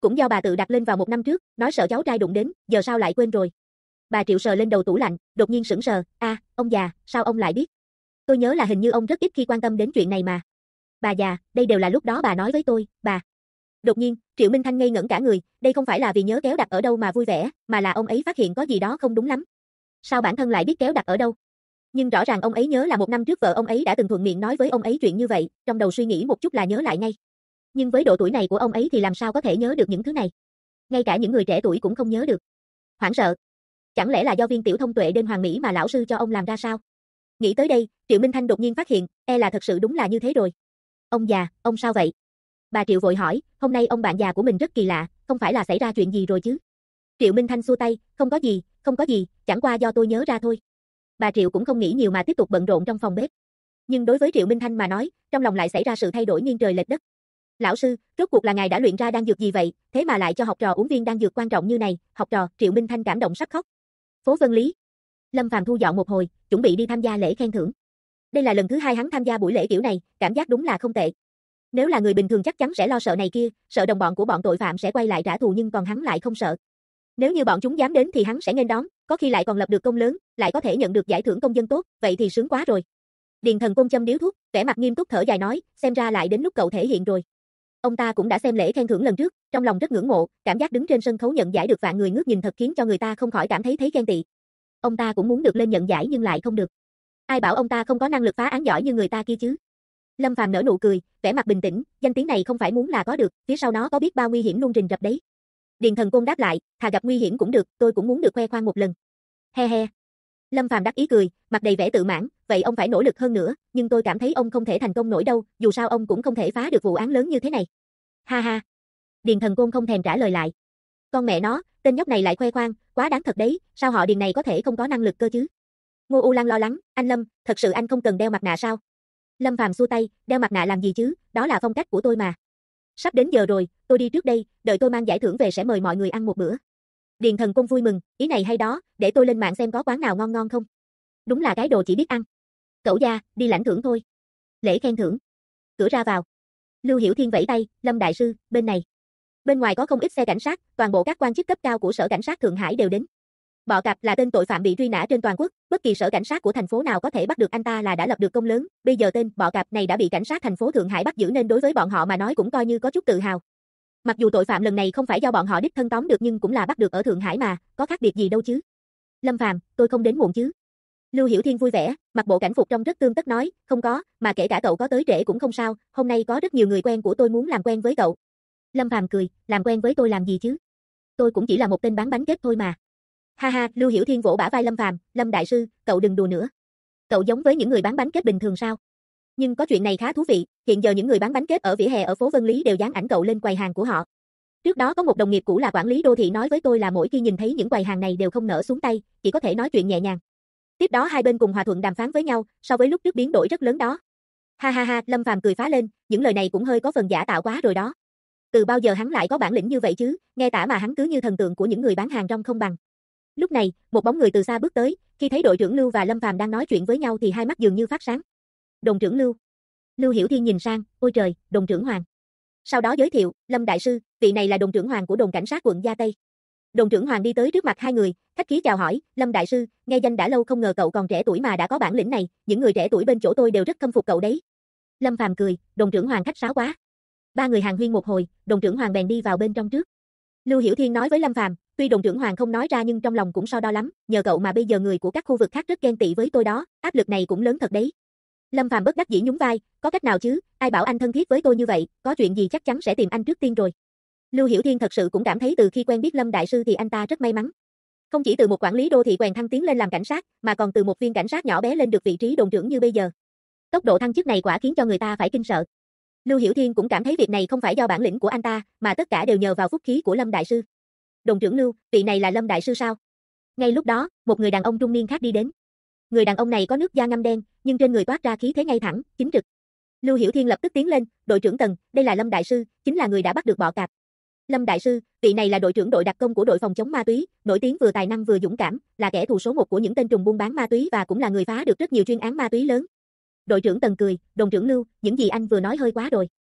Cũng do bà tự đặt lên vào 1 năm trước, nói sợ cháu trai đụng đến, giờ sao lại quên rồi. Bà Triệu sờ lên đầu tủ lạnh, đột nhiên sững sờ, ông già, sao ông lại biết? Tôi nhớ là hình như ông rất ít khi quan tâm đến chuyện này mà. Bà già, đây đều là lúc đó bà nói với tôi, bà. Đột nhiên, Triệu Minh Thanh ngây ngẩn cả người, đây không phải là vì nhớ kéo đặt ở đâu mà vui vẻ, mà là ông ấy phát hiện có gì đó không đúng lắm. Sao bản thân lại biết kéo đặt ở đâu? Nhưng rõ ràng ông ấy nhớ là 1 năm trước vợ ông ấy đã từng thuận miệng nói với ông ấy chuyện như vậy, trong đầu suy nghĩ một chút là nhớ lại ngay. Nhưng với độ tuổi này của ông ấy thì làm sao có thể nhớ được những thứ này? Ngay cả những người trẻ tuổi cũng không nhớ được. Hoảng sợ. Chẳng lẽ là do viên tiểu thông tuệ đêm hoàng mỹ mà lão sư cho ông làm ra sao? Nghĩ tới đây, Triệu Minh Thanh đột nhiên phát hiện, là thật sự đúng là như thế rồi. Ông già, ông sao vậy? Bà Triệu vội hỏi, hôm nay ông bạn già của mình rất kỳ lạ, không phải là xảy ra chuyện gì rồi chứ? Triệu Minh Thanh xua tay, không có gì, chẳng qua do tôi nhớ ra thôi. Bà Triệu cũng không nghĩ nhiều mà tiếp tục bận rộn trong phòng bếp. Nhưng đối với Triệu Minh Thanh mà nói, trong lòng lại xảy ra sự thay đổi nghiêng trời lệch đất. Lão sư, rốt cuộc là ngài đã luyện ra đan dược gì vậy, thế mà lại cho học trò uống viên đan dược quan trọng như này, học trò, Triệu Minh Thanh cảm động sắp khóc. Phố Vân Lý. Lâm Phàm thu dọn một hồi, chuẩn bị đi tham gia lễ khen thưởng. Đây là lần thứ 2 hắn tham gia buổi lễ kiểu này, cảm giác đúng là không tệ. Nếu là người bình thường chắc chắn sẽ lo sợ này kia, sợ đồng bọn của bọn tội phạm sẽ quay lại trả thù nhưng còn hắn lại không sợ. Nếu như bọn chúng dám đến thì hắn sẽ nghênh đón, có khi lại còn lập được công lớn, lại có thể nhận được giải thưởng công dân tốt, vậy thì sướng quá rồi. Điền Thần Côn châm điếu thuốc, vẻ mặt nghiêm túc thở dài nói, xem ra lại đến lúc cậu thể hiện rồi. Ông ta cũng đã xem lễ khen thưởng lần trước, trong lòng rất ngưỡng mộ, cảm giác đứng trên sân khấu nhận giải được vạn người ngước nhìn thật khiến cho người ta không khỏi cảm thấy ghen tị. Ông ta cũng muốn được lên nhận giải nhưng lại không được. Ai bảo ông ta không có năng lực phá án giỏi như người ta kia chứ? Lâm Phàm nở nụ cười, vẻ mặt bình tĩnh, danh tiếng này không phải muốn là có được, phía sau nó có biết bao nguy hiểm luôn rình rập đấy. Điền Thần Côn đáp lại, thà gặp nguy hiểm cũng được, tôi cũng muốn được khoe khoang một lần. He he. Lâm Phàm đắc ý cười, mặt đầy vẻ tự mãn, vậy ông phải nỗ lực hơn nữa, nhưng tôi cảm thấy ông không thể thành công nổi đâu, dù sao ông cũng không thể phá được vụ án lớn như thế này. Ha ha. Điền Thần Côn không thèm trả lời lại. Con mẹ nó, tên nhóc này lại khoe khoang, quá đáng thật đấy, sao họ Điền này có thể không có năng lực cơ chứ? Ngô U Lan lo lắng, anh Lâm, thật sự anh không cần đeo mặt nạ sao? Lâm Phàm xua tay, đeo mặt nạ làm gì chứ, đó là phong cách của tôi mà. Sắp đến giờ rồi, tôi đi trước đây, đợi tôi mang giải thưởng về sẽ mời mọi người ăn một bữa. Điền Thần Côn vui mừng, ý này hay đó, để tôi lên mạng xem có quán nào ngon ngon không. Đúng là cái đồ chỉ biết ăn. Cậu gia, đi lãnh thưởng thôi. Lễ khen thưởng. Cửa ra vào. Lưu Hiểu Thiên vẫy tay, Lâm đại sư, bên này. Bên ngoài có không ít xe cảnh sát, toàn bộ các quan chức cấp cao của Sở Cảnh sát Thượng Hải đều đến. Bọ Cạp là tên tội phạm bị truy nã trên toàn quốc, bất kỳ sở cảnh sát của thành phố nào có thể bắt được anh ta là đã lập được công lớn, bây giờ tên Bọ Cạp này đã bị cảnh sát thành phố Thượng Hải bắt giữ nên đối với bọn họ mà nói cũng coi như có chút tự hào. Mặc dù tội phạm lần này không phải do bọn họ đích thân tóm được nhưng cũng là bắt được ở Thượng Hải mà, có khác biệt gì đâu chứ. Lâm Phàm, tôi không đến muộn chứ? Lưu Hiểu Thiên vui vẻ, mặc bộ cảnh phục trông rất tươm tất nói, không có, mà kể cả cậu có tới trễ cũng không sao, hôm nay có rất nhiều người quen của tôi muốn làm quen với cậu. Lâm Phàm cười, làm quen với tôi làm gì chứ? Tôi cũng chỉ là một tên bán bánh kết thôi mà. Ha ha, Lưu Hiểu Thiên vỗ bả vai Lâm Phàm, Lâm đại sư, cậu đừng đùa nữa. Cậu giống với những người bán bánh kết bình thường sao? Nhưng có chuyện này khá thú vị, hiện giờ những người bán bánh kết ở vỉa hè ở phố Vân Lý đều dán ảnh cậu lên quầy hàng của họ. Trước đó có một đồng nghiệp cũ là quản lý đô thị nói với tôi là mỗi khi nhìn thấy những quầy hàng này đều không nỡ xuống tay, chỉ có thể nói chuyện nhẹ nhàng. Tiếp đó hai bên cùng hòa thuận đàm phán với nhau, so với lúc trước biến đổi rất lớn đó. Ha ha ha, Lâm Phàm cười phá lên, những lời này cũng hơi có phần giả tạo quá rồi đó. Từ bao giờ hắn lại có bản lĩnh như vậy chứ, nghe tả mà hắn cứ như thần tượng của những người bán hàng rong không bằng. Lúc này, một bóng người từ xa bước tới, khi thấy đội trưởng Lưu và Lâm Phàm đang nói chuyện với nhau thì hai mắt dường như phát sáng. Đồn trưởng Lưu. Lưu Hiểu Thiên nhìn sang, ôi trời, đồn trưởng Hoàng. Sau đó giới thiệu, Lâm đại sư, vị này là đồn trưởng Hoàng của đồn cảnh sát quận Gia Tây. Đồn trưởng Hoàng đi tới trước mặt hai người, khách khí chào hỏi, Lâm đại sư, nghe danh đã lâu không ngờ cậu còn trẻ tuổi mà đã có bản lĩnh này, những người trẻ tuổi bên chỗ tôi đều rất khâm phục cậu đấy. Lâm Phàm cười, đồn trưởng Hoàng khách sáo quá. Ba người hàn huyên một hồi, đồn trưởng Hoàng bèn đi vào bên trong trước. Lưu Hiểu Thiên nói với Lâm Phàm, tuy đồn trưởng Hoàng không nói ra nhưng trong lòng cũng so đo lắm, nhờ cậu mà bây giờ người của các khu vực khác rất ghen tị với tôi đó, áp lực này cũng lớn thật đấy. Lâm Phàm bất đắc dĩ nhún vai, có cách nào chứ, ai bảo anh thân thiết với tôi như vậy, có chuyện gì chắc chắn sẽ tìm anh trước tiên rồi. Lưu Hiểu Thiên thật sự cũng cảm thấy từ khi quen biết Lâm đại sư thì anh ta rất may mắn. Không chỉ từ một quản lý đô thị quèn thăng tiến lên làm cảnh sát, mà còn từ một viên cảnh sát nhỏ bé lên được vị trí đồn trưởng như bây giờ. Tốc độ thăng chức này quả khiến cho người ta phải kinh sợ. Lưu Hiểu Thiên cũng cảm thấy việc này không phải do bản lĩnh của anh ta, mà tất cả đều nhờ vào phúc khí của Lâm đại sư. Đồn trưởng Lưu, vị này là Lâm đại sư sao? Ngay lúc đó, một người đàn ông trung niên khác đi đến. Người đàn ông này có nước da ngăm đen, nhưng trên người toát ra khí thế ngay thẳng, chính trực. Lưu Hiểu Thiên lập tức tiến lên, đội trưởng Tần, đây là Lâm đại sư, chính là người đã bắt được Bọ Cạp. Lâm đại sư, vị này là đội trưởng đội đặc công của đội phòng chống ma túy, nổi tiếng vừa tài năng vừa dũng cảm, là kẻ thù số 1 của những tên trùm buôn bán ma túy và cũng là người phá được rất nhiều chuyên án ma túy lớn. Đội trưởng Tần cười, đồn trưởng Lưu, những gì anh vừa nói hơi quá rồi.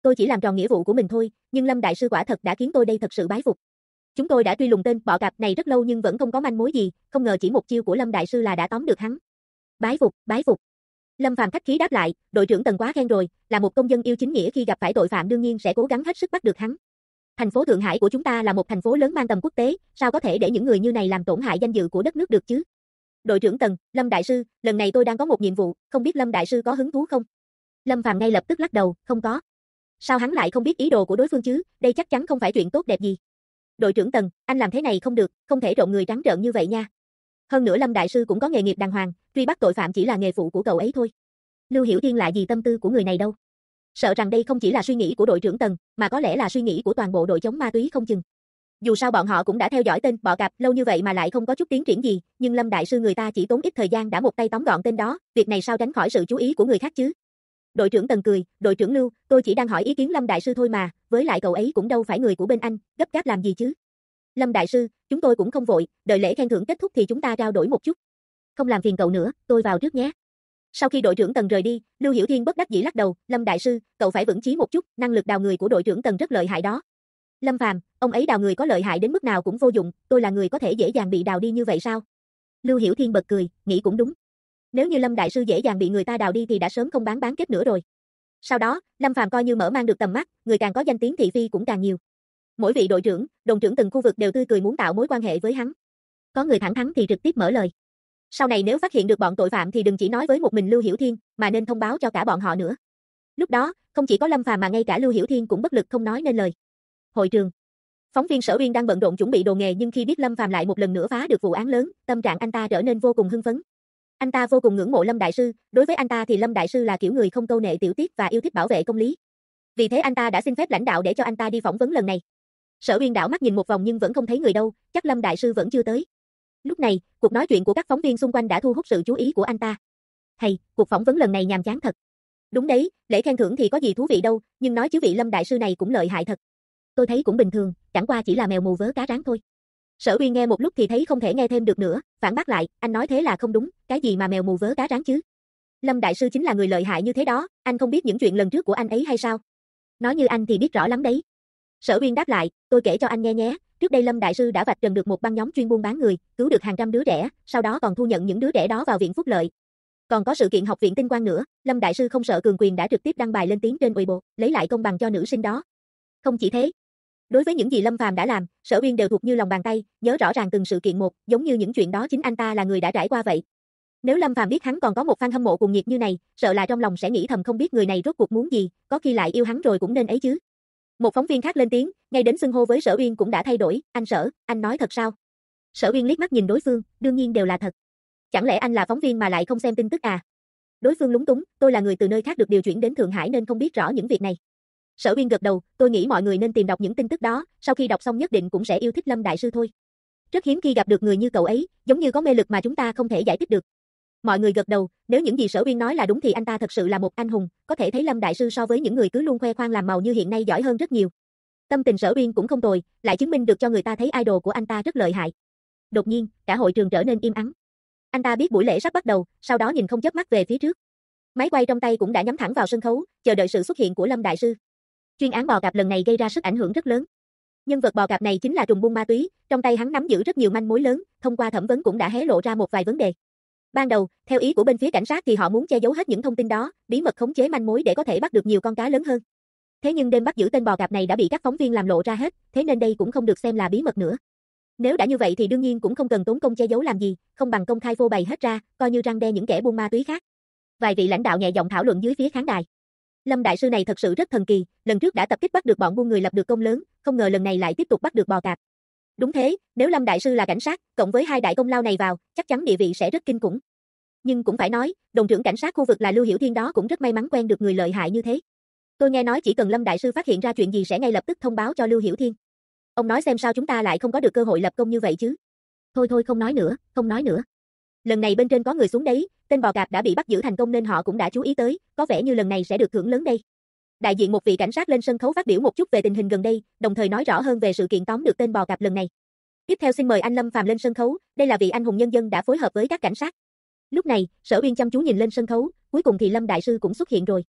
tôi chỉ làm tròn nghĩa vụ của mình thôi, nhưng Lâm đại sư quả thật đã khiến tôi đây thật sự bái phục. Chúng tôi đã truy lùng tên bọ cạp này rất lâu nhưng vẫn không có manh mối gì, không ngờ chỉ một chiêu của Lâm đại sư là đã tóm được hắn. Bái phục, bái phục. Lâm Phàm khách khí đáp lại, đội trưởng Tần quá khen rồi, là một công dân yêu chính nghĩa khi gặp phải tội phạm đương nhiên sẽ cố gắng hết sức bắt được hắn. Thành phố Thượng Hải của chúng ta là một thành phố lớn mang tầm quốc tế, sao có thể để những người như này làm tổn hại danh dự của đất nước được chứ? Đội trưởng Tần, Lâm đại sư, lần này tôi đang có một nhiệm vụ, không biết Lâm đại sư có hứng thú không? Lâm Phàm ngay lập tức lắc đầu, không có. Sao hắn lại không biết ý đồ của đối phương chứ, đây chắc chắn không phải chuyện tốt đẹp gì. Đội trưởng Tần, anh làm thế này không được, không thể trộn người trắng trợn như vậy nha. Hơn nữa Lâm đại sư cũng có nghề nghiệp đàng hoàng, truy bắt tội phạm chỉ là nghề phụ của cậu ấy thôi. Lưu Hiểu Thiên lại gì tâm tư của người này đâu. Sợ rằng đây không chỉ là suy nghĩ của đội trưởng Tần, mà có lẽ là suy nghĩ của toàn bộ đội chống ma túy không chừng. Dù sao bọn họ cũng đã theo dõi tên bọ cạp lâu như vậy mà lại không có chút tiến triển gì, nhưng Lâm đại sư người ta chỉ tốn ít thời gian đã một tay tóm gọn tên đó, việc này sao tránh khỏi sự chú ý của người khác chứ? Đội trưởng Tần cười, đội trưởng Lưu, tôi chỉ đang hỏi ý kiến Lâm đại sư thôi mà, với lại cậu ấy cũng đâu phải người của bên anh, gấp gáp làm gì chứ? Lâm đại sư, chúng tôi cũng không vội, đợi lễ khen thưởng kết thúc thì chúng ta trao đổi một chút. Không làm phiền cậu nữa, tôi vào trước nhé. Sau khi đội trưởng Tần rời đi, Lưu Hiểu Thiên bất đắc dĩ lắc đầu, Lâm đại sư, cậu phải vững chí một chút, năng lực đào người của đội trưởng Tần rất lợi hại đó. Lâm Phàm, ông ấy đào người có lợi hại đến mức nào cũng vô dụng, tôi là người có thể dễ dàng bị đào đi như vậy sao? Lưu Hiểu Thiên bật cười, nghĩ cũng đúng. Nếu như Lâm đại sư dễ dàng bị người ta đào đi thì đã sớm không bán kết nữa rồi. Sau đó, Lâm Phàm coi như mở mang được tầm mắt, người càng có danh tiếng thị phi cũng càng nhiều. Mỗi vị đội trưởng, đồn trưởng từng khu vực đều tươi cười muốn tạo mối quan hệ với hắn. Có người thẳng thắn thì trực tiếp mở lời. Sau này nếu phát hiện được bọn tội phạm thì đừng chỉ nói với một mình Lưu Hiểu Thiên, mà nên thông báo cho cả bọn họ nữa. Lúc đó, không chỉ có Lâm Phàm mà ngay cả Lưu Hiểu Thiên cũng bất lực không nói nên lời. Hội trường. Phóng viên Sở Uyên đang bận rộn chuẩn bị đồ nghề nhưng khi biết Lâm Phàm lại một lần nữa phá được vụ án lớn, tâm trạng anh ta trở nên vô cùng hưng phấn. Anh ta vô cùng ngưỡng mộ Lâm đại sư, đối với anh ta thì Lâm đại sư là kiểu người không câu nệ tiểu tiết và yêu thích bảo vệ công lý. Vì thế anh ta đã xin phép lãnh đạo để cho anh ta đi phỏng vấn lần này. Sở Uyên đảo mắt nhìn một vòng nhưng vẫn không thấy người đâu, chắc Lâm đại sư vẫn chưa tới. Lúc này, cuộc nói chuyện của các phóng viên xung quanh đã thu hút sự chú ý của anh ta. Hay, cuộc phỏng vấn lần này nhàm chán thật. Đúng đấy, lễ khen thưởng thì có gì thú vị đâu, nhưng nói chứ vị Lâm đại sư này cũng lợi hại thật. Tôi thấy cũng bình thường, chẳng qua chỉ là mèo mù vớ cá rán thôi. Sở Uyên nghe một lúc thì thấy không thể nghe thêm được nữa, phản bác lại, anh nói thế là không đúng, cái gì mà mèo mù vớ cá rán chứ? Lâm đại sư chính là người lợi hại như thế đó, anh không biết những chuyện lần trước của anh ấy hay sao? Nói như anh thì biết rõ lắm đấy. Sở Uyên đáp lại, tôi kể cho anh nghe nhé, trước đây Lâm đại sư đã vạch trần được một băng nhóm chuyên buôn bán người, cứu được hàng trăm đứa trẻ, sau đó còn thu nhận những đứa trẻ đó vào viện phúc lợi. Còn có sự kiện học viện Tinh Quang nữa, Lâm đại sư không sợ cường quyền đã trực tiếp đăng bài lên tiếng trên Weibo, lấy lại công bằng cho nữ sinh đó. Không chỉ thế, đối với những gì Lâm Phàm đã làm, Sở Uyên đều thuộc như lòng bàn tay, nhớ rõ ràng từng sự kiện một, giống như những chuyện đó chính anh ta là người đã trải qua vậy. Nếu Lâm Phàm biết hắn còn có một fan hâm mộ cuồng nhiệt như này, sợ là trong lòng sẽ nghĩ thầm không biết người này rốt cuộc muốn gì, có khi lại yêu hắn rồi cũng nên ấy chứ. Một phóng viên khác lên tiếng, ngay đến xưng hô với Sở Uyên cũng đã thay đổi, anh Sở, anh nói thật sao? Sở Uyên liếc mắt nhìn đối phương, đương nhiên đều là thật. Chẳng lẽ anh là phóng viên mà lại không xem tin tức à? Đối phương lúng túng, tôi là người từ nơi khác được điều chuyển đến Thượng Hải nên không biết rõ những việc này. Sở Uyên gật đầu, tôi nghĩ mọi người nên tìm đọc những tin tức đó, sau khi đọc xong nhất định cũng sẽ yêu thích Lâm đại sư thôi. Rất hiếm khi gặp được người như cậu ấy, giống như có mê lực mà chúng ta không thể giải thích được. Mọi người gật đầu, nếu những gì Sở Uyên nói là đúng thì anh ta thật sự là một anh hùng, có thể thấy Lâm đại sư so với những người cứ luôn khoe khoang làm màu như hiện nay giỏi hơn rất nhiều. Tâm tình Sở Uyên cũng không tồi, lại chứng minh được cho người ta thấy idol của anh ta rất lợi hại. Đột nhiên, cả hội trường trở nên im ắng. Anh ta biết buổi lễ sắp bắt đầu, sau đó nhìn không chớp mắt về phía trước. Máy quay trong tay cũng đã nhắm thẳng vào sân khấu, chờ đợi sự xuất hiện của Lâm đại sư. Chuyên án bò cạp lần này gây ra sức ảnh hưởng rất lớn. Nhân vật bò cạp này chính là trùm buôn ma túy, trong tay hắn nắm giữ rất nhiều manh mối lớn, thông qua thẩm vấn cũng đã hé lộ ra một vài vấn đề. Ban đầu, theo ý của bên phía cảnh sát thì họ muốn che giấu hết những thông tin đó, bí mật khống chế manh mối để có thể bắt được nhiều con cá lớn hơn. Thế nhưng đêm bắt giữ tên bò cạp này đã bị các phóng viên làm lộ ra hết, thế nên đây cũng không được xem là bí mật nữa. Nếu đã như vậy thì đương nhiên cũng không cần tốn công che giấu làm gì, không bằng công khai phô bày hết ra, coi như răn đe những kẻ buôn ma túy khác. Vài vị lãnh đạo nhẹ giọng thảo luận dưới phía khán đài. Lâm đại sư này thật sự rất thần kỳ, lần trước đã tập kích bắt được bọn buôn người lập được công lớn, không ngờ lần này lại tiếp tục bắt được bò cạp. Đúng thế, nếu Lâm đại sư là cảnh sát, cộng với hai đại công lao này vào, chắc chắn địa vị sẽ rất kinh khủng. Nhưng cũng phải nói, đồn trưởng cảnh sát khu vực là Lưu Hiểu Thiên đó cũng rất may mắn quen được người lợi hại như thế. Tôi nghe nói chỉ cần Lâm đại sư phát hiện ra chuyện gì sẽ ngay lập tức thông báo cho Lưu Hiểu Thiên. Ông nói xem sao chúng ta lại không có được cơ hội lập công như vậy chứ? Thôi thôi không nói nữa, không nói nữa. Lần này bên trên có người xuống đấy, tên bò cạp đã bị bắt giữ thành công nên họ cũng đã chú ý tới, có vẻ như lần này sẽ được thưởng lớn đây. Đại diện một vị cảnh sát lên sân khấu phát biểu một chút về tình hình gần đây, đồng thời nói rõ hơn về sự kiện tóm được tên bò cạp lần này. Tiếp theo xin mời anh Lâm Phàm lên sân khấu, đây là vị anh hùng nhân dân đã phối hợp với các cảnh sát. Lúc này, Sở Uyên chăm chú nhìn lên sân khấu, cuối cùng thì Lâm đại sư cũng xuất hiện rồi.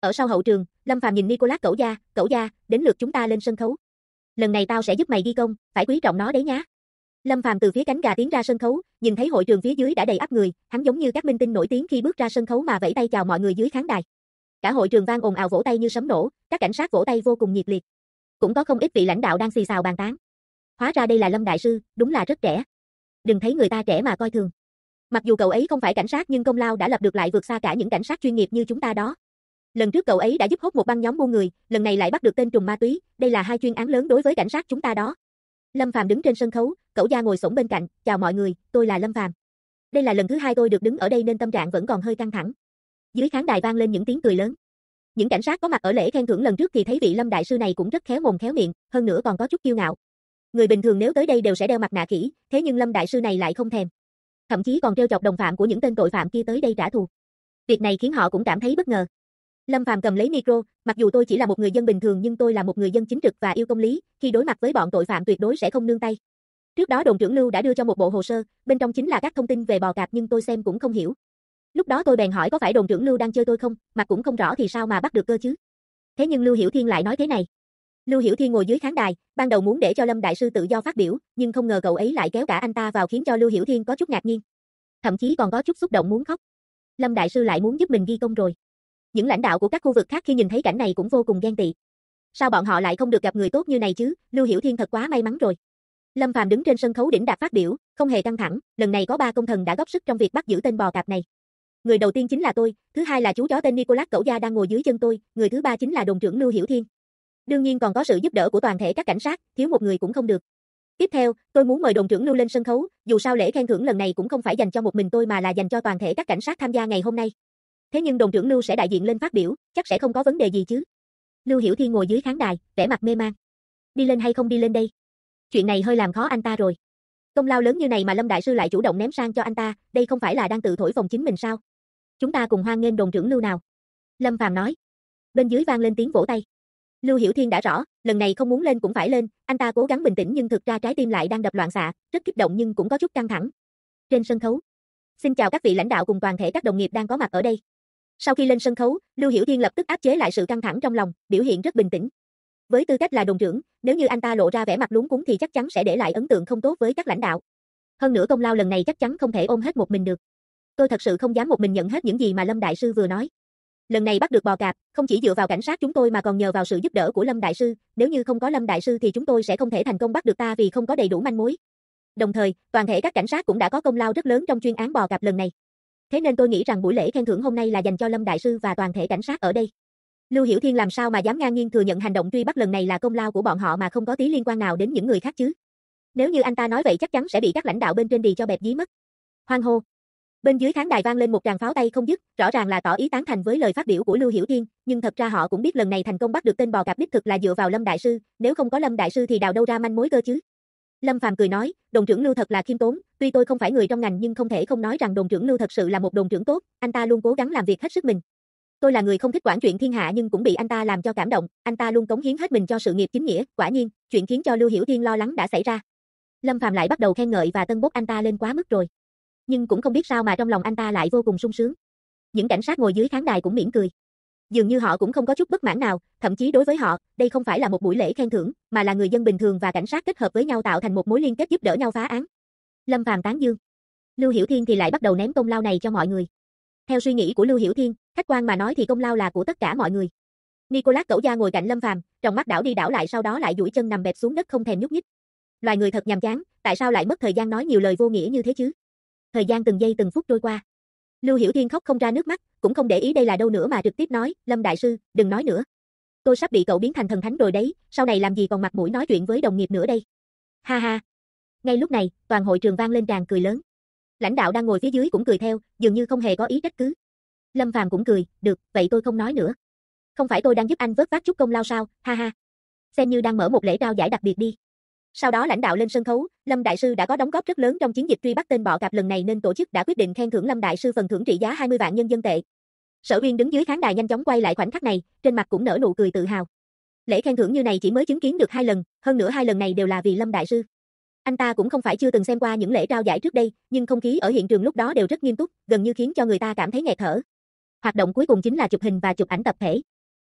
Ở sau hậu trường, Lâm Phàm nhìn Nicolas cẩu gia, đến lượt chúng ta lên sân khấu. Lần này tao sẽ giúp mày ghi công, phải quý trọng nó đấy nhá. Lâm Phàm từ phía cánh gà tiến ra sân khấu, nhìn thấy hội trường phía dưới đã đầy ắp người, hắn giống như các minh tinh nổi tiếng khi bước ra sân khấu mà vẫy tay chào mọi người dưới khán đài. Cả hội trường vang ồn ào vỗ tay như sấm nổ, các cảnh sát vỗ tay vô cùng nhiệt liệt. Cũng có không ít vị lãnh đạo đang xì xào bàn tán. Hóa ra đây là Lâm đại sư, đúng là rất trẻ. Đừng thấy người ta trẻ mà coi thường. Mặc dù cậu ấy không phải cảnh sát nhưng công lao đã lập được lại vượt xa cả những cảnh sát chuyên nghiệp như chúng ta đó. Lần trước cậu ấy đã giúp hốt một băng nhóm buôn người, lần này lại bắt được tên trùm ma túy, đây là hai chuyên án lớn đối với cảnh sát chúng ta đó. Lâm Phàm đứng trên sân khấu, cẩu gia ngồi xổm bên cạnh, chào mọi người, tôi là Lâm Phàm. Đây là lần thứ hai tôi được đứng ở đây nên tâm trạng vẫn còn hơi căng thẳng. Dưới khán đài vang lên những tiếng cười lớn. Những cảnh sát có mặt ở lễ khen thưởng lần trước thì thấy vị Lâm đại sư này cũng rất khéo mồm khéo miệng, hơn nữa còn có chút kiêu ngạo. Người bình thường nếu tới đây đều sẽ đeo mặt nạ khỉ, thế nhưng Lâm đại sư này lại không thèm. Thậm chí còn trêu chọc đồng phạm của những tên tội phạm kia tới đây trả thù. Việc này khiến họ cũng cảm thấy bất ngờ. Lâm Phàm cầm lấy micro, mặc dù tôi chỉ là một người dân bình thường nhưng tôi là một người dân chính trực và yêu công lý, khi đối mặt với bọn tội phạm tuyệt đối sẽ không nương tay. Trước đó đồn trưởng Lưu đã đưa cho một bộ hồ sơ, bên trong chính là các thông tin về bò cạp nhưng tôi xem cũng không hiểu. Lúc đó tôi bèn hỏi có phải đồn trưởng Lưu đang chơi tôi không, mà cũng không rõ thì sao mà bắt được cơ chứ. Thế nhưng Lưu Hiểu Thiên lại nói thế này. Lưu Hiểu Thiên ngồi dưới khán đài, ban đầu muốn để cho Lâm đại sư tự do phát biểu, nhưng không ngờ cậu ấy lại kéo cả anh ta vào khiến cho Lưu Hiểu Thiên có chút ngạc nhiên. Thậm chí còn có chút xúc động muốn khóc. Lâm đại sư lại muốn giúp mình ghi công rồi. Những lãnh đạo của các khu vực khác khi nhìn thấy cảnh này cũng vô cùng ghen tị. Sao bọn họ lại không được gặp người tốt như này chứ, Lưu Hiểu Thiên thật quá may mắn rồi. Lâm Phàm đứng trên sân khấu đỉnh đạt phát biểu, không hề căng thẳng, lần này có 3 công thần đã góp sức trong việc bắt giữ tên bò cạp này. Người đầu tiên chính là tôi, thứ hai là chú chó tên Nicolas cẩu gia đang ngồi dưới chân tôi, người thứ ba chính là đồn trưởng Lưu Hiểu Thiên. Đương nhiên còn có sự giúp đỡ của toàn thể các cảnh sát, thiếu một người cũng không được. Tiếp theo, tôi muốn mời đồn trưởng Lưu lên sân khấu, dù sao lễ khen thưởng lần này cũng không phải dành cho một mình tôi mà là dành cho toàn thể các cảnh sát tham gia ngày hôm nay. Thế nhưng đồn trưởng Lưu sẽ đại diện lên phát biểu, chắc sẽ không có vấn đề gì chứ. Lưu Hiểu Thiên ngồi dưới khán đài, vẻ mặt mê man. Đi lên hay không đi lên đây? Chuyện này hơi làm khó anh ta rồi. Công lao lớn như này mà Lâm đại sư lại chủ động ném sang cho anh ta, đây không phải là đang tự thổi phồng chính mình sao? Chúng ta cùng hoan nghênh đồn trưởng Lưu nào. Lâm Phàm nói. Bên dưới vang lên tiếng vỗ tay. Lưu Hiểu Thiên đã rõ, lần này không muốn lên cũng phải lên, anh ta cố gắng bình tĩnh nhưng thực ra trái tim lại đang đập loạn xạ, rất kích động nhưng cũng có chút căng thẳng. Trên sân khấu. Xin chào các vị lãnh đạo cùng toàn thể các đồng nghiệp đang có mặt ở đây. Sau khi lên sân khấu, Lưu Hiểu Thiên lập tức áp chế lại sự căng thẳng trong lòng, biểu hiện rất bình tĩnh. Với tư cách là đồn trưởng, nếu như anh ta lộ ra vẻ mặt luống cuống thì chắc chắn sẽ để lại ấn tượng không tốt với các lãnh đạo. Hơn nữa công lao lần này chắc chắn không thể ôm hết một mình được. Tôi thật sự không dám một mình nhận hết những gì mà Lâm đại sư vừa nói. Lần này bắt được bò cạp, không chỉ dựa vào cảnh sát chúng tôi mà còn nhờ vào sự giúp đỡ của Lâm đại sư, nếu như không có Lâm đại sư thì chúng tôi sẽ không thể thành công bắt được ta vì không có đầy đủ manh mối. Đồng thời, toàn thể các cảnh sát cũng đã có công lao rất lớn trong chuyên án bò cạp lần này. Thế nên tôi nghĩ rằng buổi lễ khen thưởng hôm nay là dành cho Lâm đại sư và toàn thể cảnh sát ở đây. Lưu Hiểu Thiên làm sao mà dám ngang nhiên thừa nhận hành động truy bắt lần này là công lao của bọn họ mà không có tí liên quan nào đến những người khác chứ? Nếu như anh ta nói vậy chắc chắn sẽ bị các lãnh đạo bên trên đì cho bẹp dí mất. Hoan hô. Bên dưới khán đài vang lên một tràng pháo tay không dứt, rõ ràng là tỏ ý tán thành với lời phát biểu của Lưu Hiểu Thiên, nhưng thật ra họ cũng biết lần này thành công bắt được tên bò cạp đích thực là dựa vào Lâm đại sư, nếu không có Lâm đại sư thì đào đâu ra manh mối cơ chứ. Lâm Phàm cười nói, đồn trưởng Lưu thật là khiêm tốn, tuy tôi không phải người trong ngành nhưng không thể không nói rằng đồn trưởng Lưu thật sự là một đồn trưởng tốt, anh ta luôn cố gắng làm việc hết sức mình. Tôi là người không thích quản chuyện thiên hạ nhưng cũng bị anh ta làm cho cảm động, anh ta luôn cống hiến hết mình cho sự nghiệp chính nghĩa, quả nhiên, chuyện khiến cho Lưu Hiểu Thiên lo lắng đã xảy ra. Lâm Phàm lại bắt đầu khen ngợi và tân bốc anh ta lên quá mức rồi. Nhưng cũng không biết sao mà trong lòng anh ta lại vô cùng sung sướng. Những cảnh sát ngồi dưới khán đài cũng mỉm cười. Dường như họ cũng không có chút bất mãn nào, thậm chí đối với họ, đây không phải là một buổi lễ khen thưởng, mà là người dân bình thường và cảnh sát kết hợp với nhau tạo thành một mối liên kết giúp đỡ nhau phá án. Lâm Phàm tán dương. Lưu Hiểu Thiên thì lại bắt đầu ném công lao này cho mọi người. Theo suy nghĩ của Lưu Hiểu Thiên, khách quan mà nói thì công lao là của tất cả mọi người. Nicolas cẩu gia ngồi cạnh Lâm Phàm, trong mắt đảo đi đảo lại sau đó lại duỗi chân nằm bẹp xuống đất không thèm nhúc nhích. Loài người thật nhàm chán, tại sao lại mất thời gian nói nhiều lời vô nghĩa như thế chứ? Thời gian từng giây từng phút trôi qua. Lưu Hiểu Thiên khóc không ra nước mắt, cũng không để ý đây là đâu nữa mà trực tiếp nói, Lâm đại sư, đừng nói nữa. Tôi sắp bị cậu biến thành thần thánh rồi đấy, sau này làm gì còn mặt mũi nói chuyện với đồng nghiệp nữa đây. Ha ha. Ngay lúc này, toàn hội trường vang lên tràng cười lớn. Lãnh đạo đang ngồi phía dưới cũng cười theo, dường như không hề có ý trách cứ. Lâm Phàm cũng cười, được, vậy tôi không nói nữa. Không phải tôi đang giúp anh vớt vát chút công lao sao, ha ha. Xem như đang mở một lễ trao giải đặc biệt đi. Sau đó lãnh đạo lên sân khấu, Lâm đại sư đã có đóng góp rất lớn trong chiến dịch truy bắt tên bọ cạp lần này nên tổ chức đã quyết định khen thưởng Lâm đại sư phần thưởng trị giá 20 vạn nhân dân tệ. Sở Uyên đứng dưới khán đài nhanh chóng quay lại khoảnh khắc này, trên mặt cũng nở nụ cười tự hào. Lễ khen thưởng như này chỉ mới chứng kiến được 2 lần, hơn nữa 2 lần này đều là vì Lâm đại sư. Anh ta cũng không phải chưa từng xem qua những lễ trao giải trước đây, nhưng không khí ở hiện trường lúc đó đều rất nghiêm túc, gần như khiến cho người ta cảm thấy nghẹt thở. Hoạt động cuối cùng chính là chụp hình và chụp ảnh tập thể.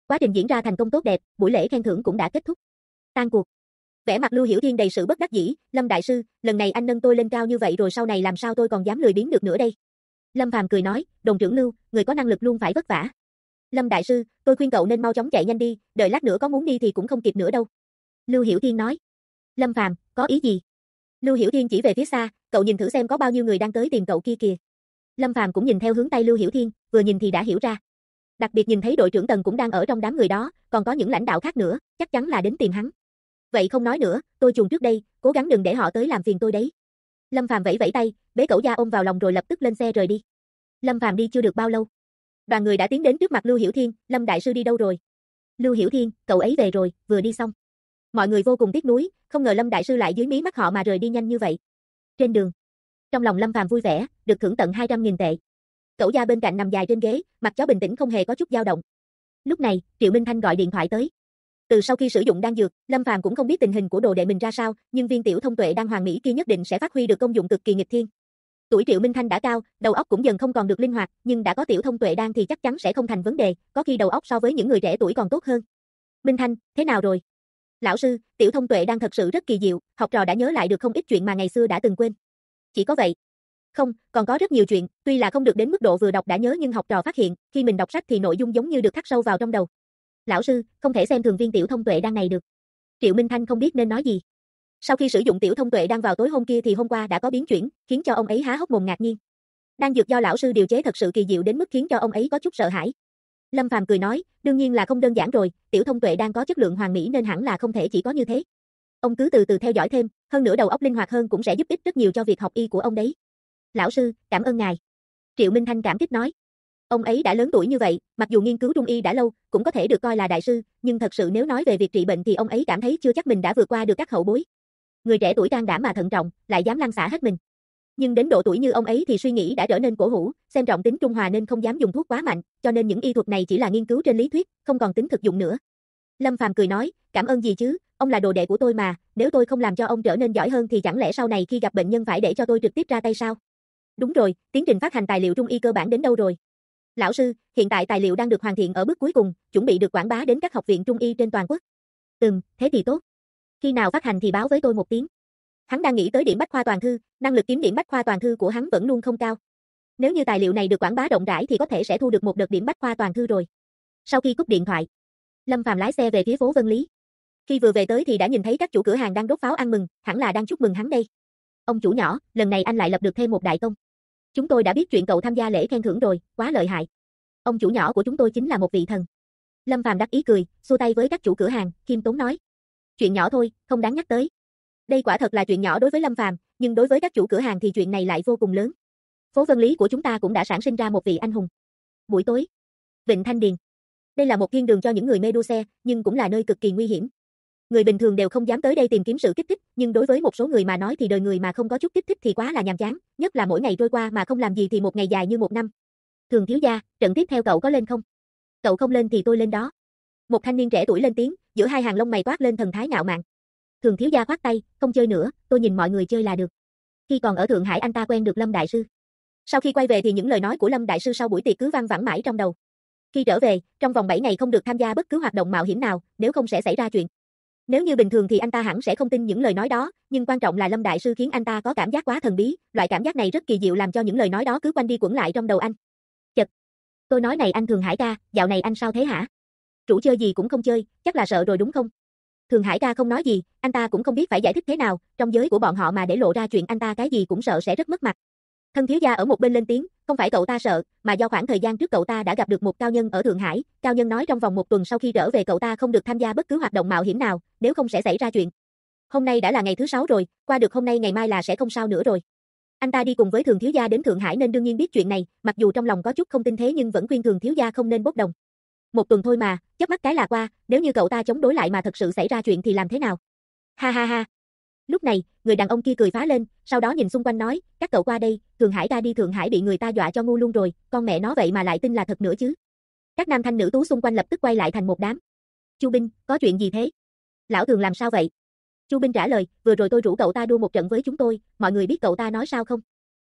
Quá trình diễn ra thành công tốt đẹp, buổi lễ khen thưởng cũng đã kết thúc. Tan cuộc. Vẻ mặt Lưu Hiểu Thiên đầy sự bất đắc dĩ, Lâm đại sư, lần này anh nâng tôi lên cao như vậy rồi sau này làm sao tôi còn dám lười biếng được nữa đây. Lâm Phàm cười nói, đồng trưởng Lưu, người có năng lực luôn phải vất vả. Lâm đại sư, tôi khuyên cậu nên mau chóng chạy nhanh đi, đợi lát nữa có muốn đi thì cũng không kịp nữa đâu. Lưu Hiểu Thiên nói. Lâm Phàm, có ý gì? Lưu Hiểu Thiên chỉ về phía xa, cậu nhìn thử xem có bao nhiêu người đang tới tìm cậu kia kìa. Lâm Phàm cũng nhìn theo hướng tay Lưu Hiểu Thiên, vừa nhìn thì đã hiểu ra. Đặc biệt nhìn thấy đội trưởng Tần cũng đang ở trong đám người đó, còn có những lãnh đạo khác nữa, chắc chắn là đến tìm hắn. Vậy không nói nữa, tôi chuồn trước đây, cố gắng đừng để họ tới làm phiền tôi đấy. Lâm Phàm vẫy vẫy tay, bế Cẩu Gia ôm vào lòng rồi lập tức lên xe rời đi. Lâm Phàm đi chưa được bao lâu, đoàn người đã tiến đến trước mặt Lưu Hiểu Thiên, Lâm đại sư đi đâu rồi? Lưu Hiểu Thiên, cậu ấy về rồi, vừa đi xong. Mọi người vô cùng tiếc nuối, không ngờ Lâm đại sư lại dưới mí mắt họ mà rời đi nhanh như vậy. Trên đường, trong lòng Lâm Phàm vui vẻ, được thưởng tận 200.000 tệ. Cẩu Gia bên cạnh nằm dài trên ghế, mặt chó bình tĩnh không hề có chút dao động. Lúc này, Triệu Minh Thanh gọi điện thoại tới. Từ sau khi sử dụng đan dược, Lâm Phàm cũng không biết tình hình của đồ đệ mình ra sao, nhưng viên tiểu thông tuệ đan hoàng mỹ kia nhất định sẽ phát huy được công dụng cực kỳ nghịch thiên. Tuổi Triệu Minh Thanh đã cao, đầu óc cũng dần không còn được linh hoạt, nhưng đã có tiểu thông tuệ đan thì chắc chắn sẽ không thành vấn đề, có khi đầu óc so với những người trẻ tuổi còn tốt hơn. Minh Thanh, thế nào rồi? Lão sư, tiểu thông tuệ đan thật sự rất kỳ diệu, học trò đã nhớ lại được không ít chuyện mà ngày xưa đã từng quên. Chỉ có vậy? Không, còn có rất nhiều chuyện, tuy là không được đến mức độ vừa đọc đã nhớ nhưng học trò phát hiện, khi mình đọc sách thì nội dung giống như được khắc sâu vào trong đầu. Lão sư, không thể xem thường viên tiểu thông tuệ đan này được. Triệu Minh Thanh không biết nên nói gì. Sau khi sử dụng tiểu thông tuệ đan vào tối hôm kia thì hôm qua đã có biến chuyển, khiến cho ông ấy há hốc mồm ngạc nhiên. Đan dược do lão sư điều chế thật sự kỳ diệu đến mức khiến cho ông ấy có chút sợ hãi. Lâm Phàm cười nói, đương nhiên là không đơn giản rồi, tiểu thông tuệ đan có chất lượng hoàn mỹ nên hẳn là không thể chỉ có như thế. Ông cứ từ từ theo dõi thêm, hơn nữa đầu óc linh hoạt hơn cũng sẽ giúp ích rất nhiều cho việc học y của ông đấy. Lão sư, cảm ơn ngài. Triệu Minh Thanh cảm kích nói. Ông ấy đã lớn tuổi như vậy, mặc dù nghiên cứu trung y đã lâu, cũng có thể được coi là đại sư, nhưng thật sự nếu nói về việc trị bệnh thì ông ấy cảm thấy chưa chắc mình đã vượt qua được các hậu bối. Người trẻ tuổi can đảm mà thận trọng, lại dám lăn xả hết mình. Nhưng đến độ tuổi như ông ấy thì suy nghĩ đã trở nên cổ hủ, xem trọng tính trung hòa nên không dám dùng thuốc quá mạnh, cho nên những y thuật này chỉ là nghiên cứu trên lý thuyết, không còn tính thực dụng nữa. Lâm Phàm cười nói, cảm ơn gì chứ, ông là đồ đệ của tôi mà, nếu tôi không làm cho ông trở nên giỏi hơn thì chẳng lẽ sau này khi gặp bệnh nhân phải để cho tôi trực tiếp ra tay sao? Đúng rồi, tiến trình phát hành tài liệu trung y cơ bản đến đâu rồi? Lão sư, hiện tại tài liệu đang được hoàn thiện ở bước cuối cùng, chuẩn bị được quảng bá đến các học viện trung y trên toàn quốc. Thế thì tốt. Khi nào phát hành thì báo với tôi một tiếng. Hắn đang nghĩ tới điểm bách khoa toàn thư, năng lực kiếm điểm bách khoa toàn thư của hắn vẫn luôn không cao. Nếu như tài liệu này được quảng bá rộng rãi thì có thể sẽ thu được một đợt điểm bách khoa toàn thư rồi. Sau khi cúp điện thoại, Lâm Phàm lái xe về phía phố Vân Lý. Khi vừa về tới thì đã nhìn thấy các chủ cửa hàng đang đốt pháo ăn mừng, hẳn là đang chúc mừng hắn đây. Ông chủ nhỏ, lần này anh lại lập được thêm một đại công. Chúng tôi đã biết chuyện cậu tham gia lễ khen thưởng rồi, quá lợi hại. Ông chủ nhỏ của chúng tôi chính là một vị thần. Lâm Phàm đắc ý cười, xua tay với các chủ cửa hàng, khiêm tốn nói. Chuyện nhỏ thôi, không đáng nhắc tới. Đây quả thật là chuyện nhỏ đối với Lâm Phàm, nhưng đối với các chủ cửa hàng thì chuyện này lại vô cùng lớn. Phố Vân Lý của chúng ta cũng đã sản sinh ra một vị anh hùng. Buổi tối, Vịnh Thanh Điền. Đây là một thiên đường cho những người mê đua xe, nhưng cũng là nơi cực kỳ nguy hiểm. Người bình thường đều không dám tới đây tìm kiếm sự kích thích, nhưng đối với một số người mà nói thì đời người mà không có chút kích thích thì quá là nhàm chán, nhất là mỗi ngày trôi qua mà không làm gì thì một ngày dài như một năm. Thường thiếu gia, trận tiếp theo cậu có lên không? Cậu không lên thì tôi lên đó. Một thanh niên trẻ tuổi lên tiếng, giữa hai hàng lông mày toát lên thần thái ngạo mạn. Thường thiếu gia khoát tay, không chơi nữa, tôi nhìn mọi người chơi là được. Khi còn ở Thượng Hải anh ta quen được Lâm đại sư. Sau khi quay về thì những lời nói của Lâm đại sư sau buổi tiệc cứ vang vẳng mãi trong đầu. Khi trở về, trong vòng 7 ngày không được tham gia bất cứ hoạt động mạo hiểm nào, nếu không sẽ xảy ra chuyện. Nếu như bình thường thì anh ta hẳn sẽ không tin những lời nói đó, nhưng quan trọng là Lâm đại sư khiến anh ta có cảm giác quá thần bí, loại cảm giác này rất kỳ diệu làm cho những lời nói đó cứ quanh đi quẩn lại trong đầu anh. Chật, tôi nói này anh Thường Hải ca, dạo này anh sao thế hả? Rủ chơi gì cũng không chơi, chắc là sợ rồi đúng không? Thường Hải ca không nói gì, anh ta cũng không biết phải giải thích thế nào, trong giới của bọn họ mà để lộ ra chuyện anh ta cái gì cũng sợ sẽ rất mất mặt. Thân thiếu gia ở một bên lên tiếng, không phải cậu ta sợ, mà do khoảng thời gian trước cậu ta đã gặp được một cao nhân ở Thượng Hải, cao nhân nói trong vòng một tuần sau khi trở về cậu ta không được tham gia bất cứ hoạt động mạo hiểm nào, nếu không sẽ xảy ra chuyện. Hôm nay đã là ngày thứ 6 rồi, qua được hôm nay ngày mai là sẽ không sao nữa rồi. Anh ta đi cùng với Thường thiếu gia đến Thượng Hải nên đương nhiên biết chuyện này, mặc dù trong lòng có chút không tin thế nhưng vẫn khuyên Thường thiếu gia không nên bốc đồng. Một tuần thôi mà, chớp mắt cái là qua, nếu như cậu ta chống đối lại mà thật sự xảy ra chuyện thì làm thế nào? Ha ha ha. Lúc này, người đàn ông kia cười phá lên, sau đó nhìn xung quanh nói, các cậu qua đây, Thường Hải ca đi Thượng Hải bị người ta dọa cho ngu luôn rồi, con mẹ nó vậy mà lại tin là thật nữa chứ. Các nam thanh nữ tú xung quanh lập tức quay lại thành một đám. Chu Binh, có chuyện gì thế? Lão Thường làm sao vậy? Chu Binh trả lời, vừa rồi tôi rủ cậu ta đua một trận với chúng tôi, mọi người biết cậu ta nói sao không?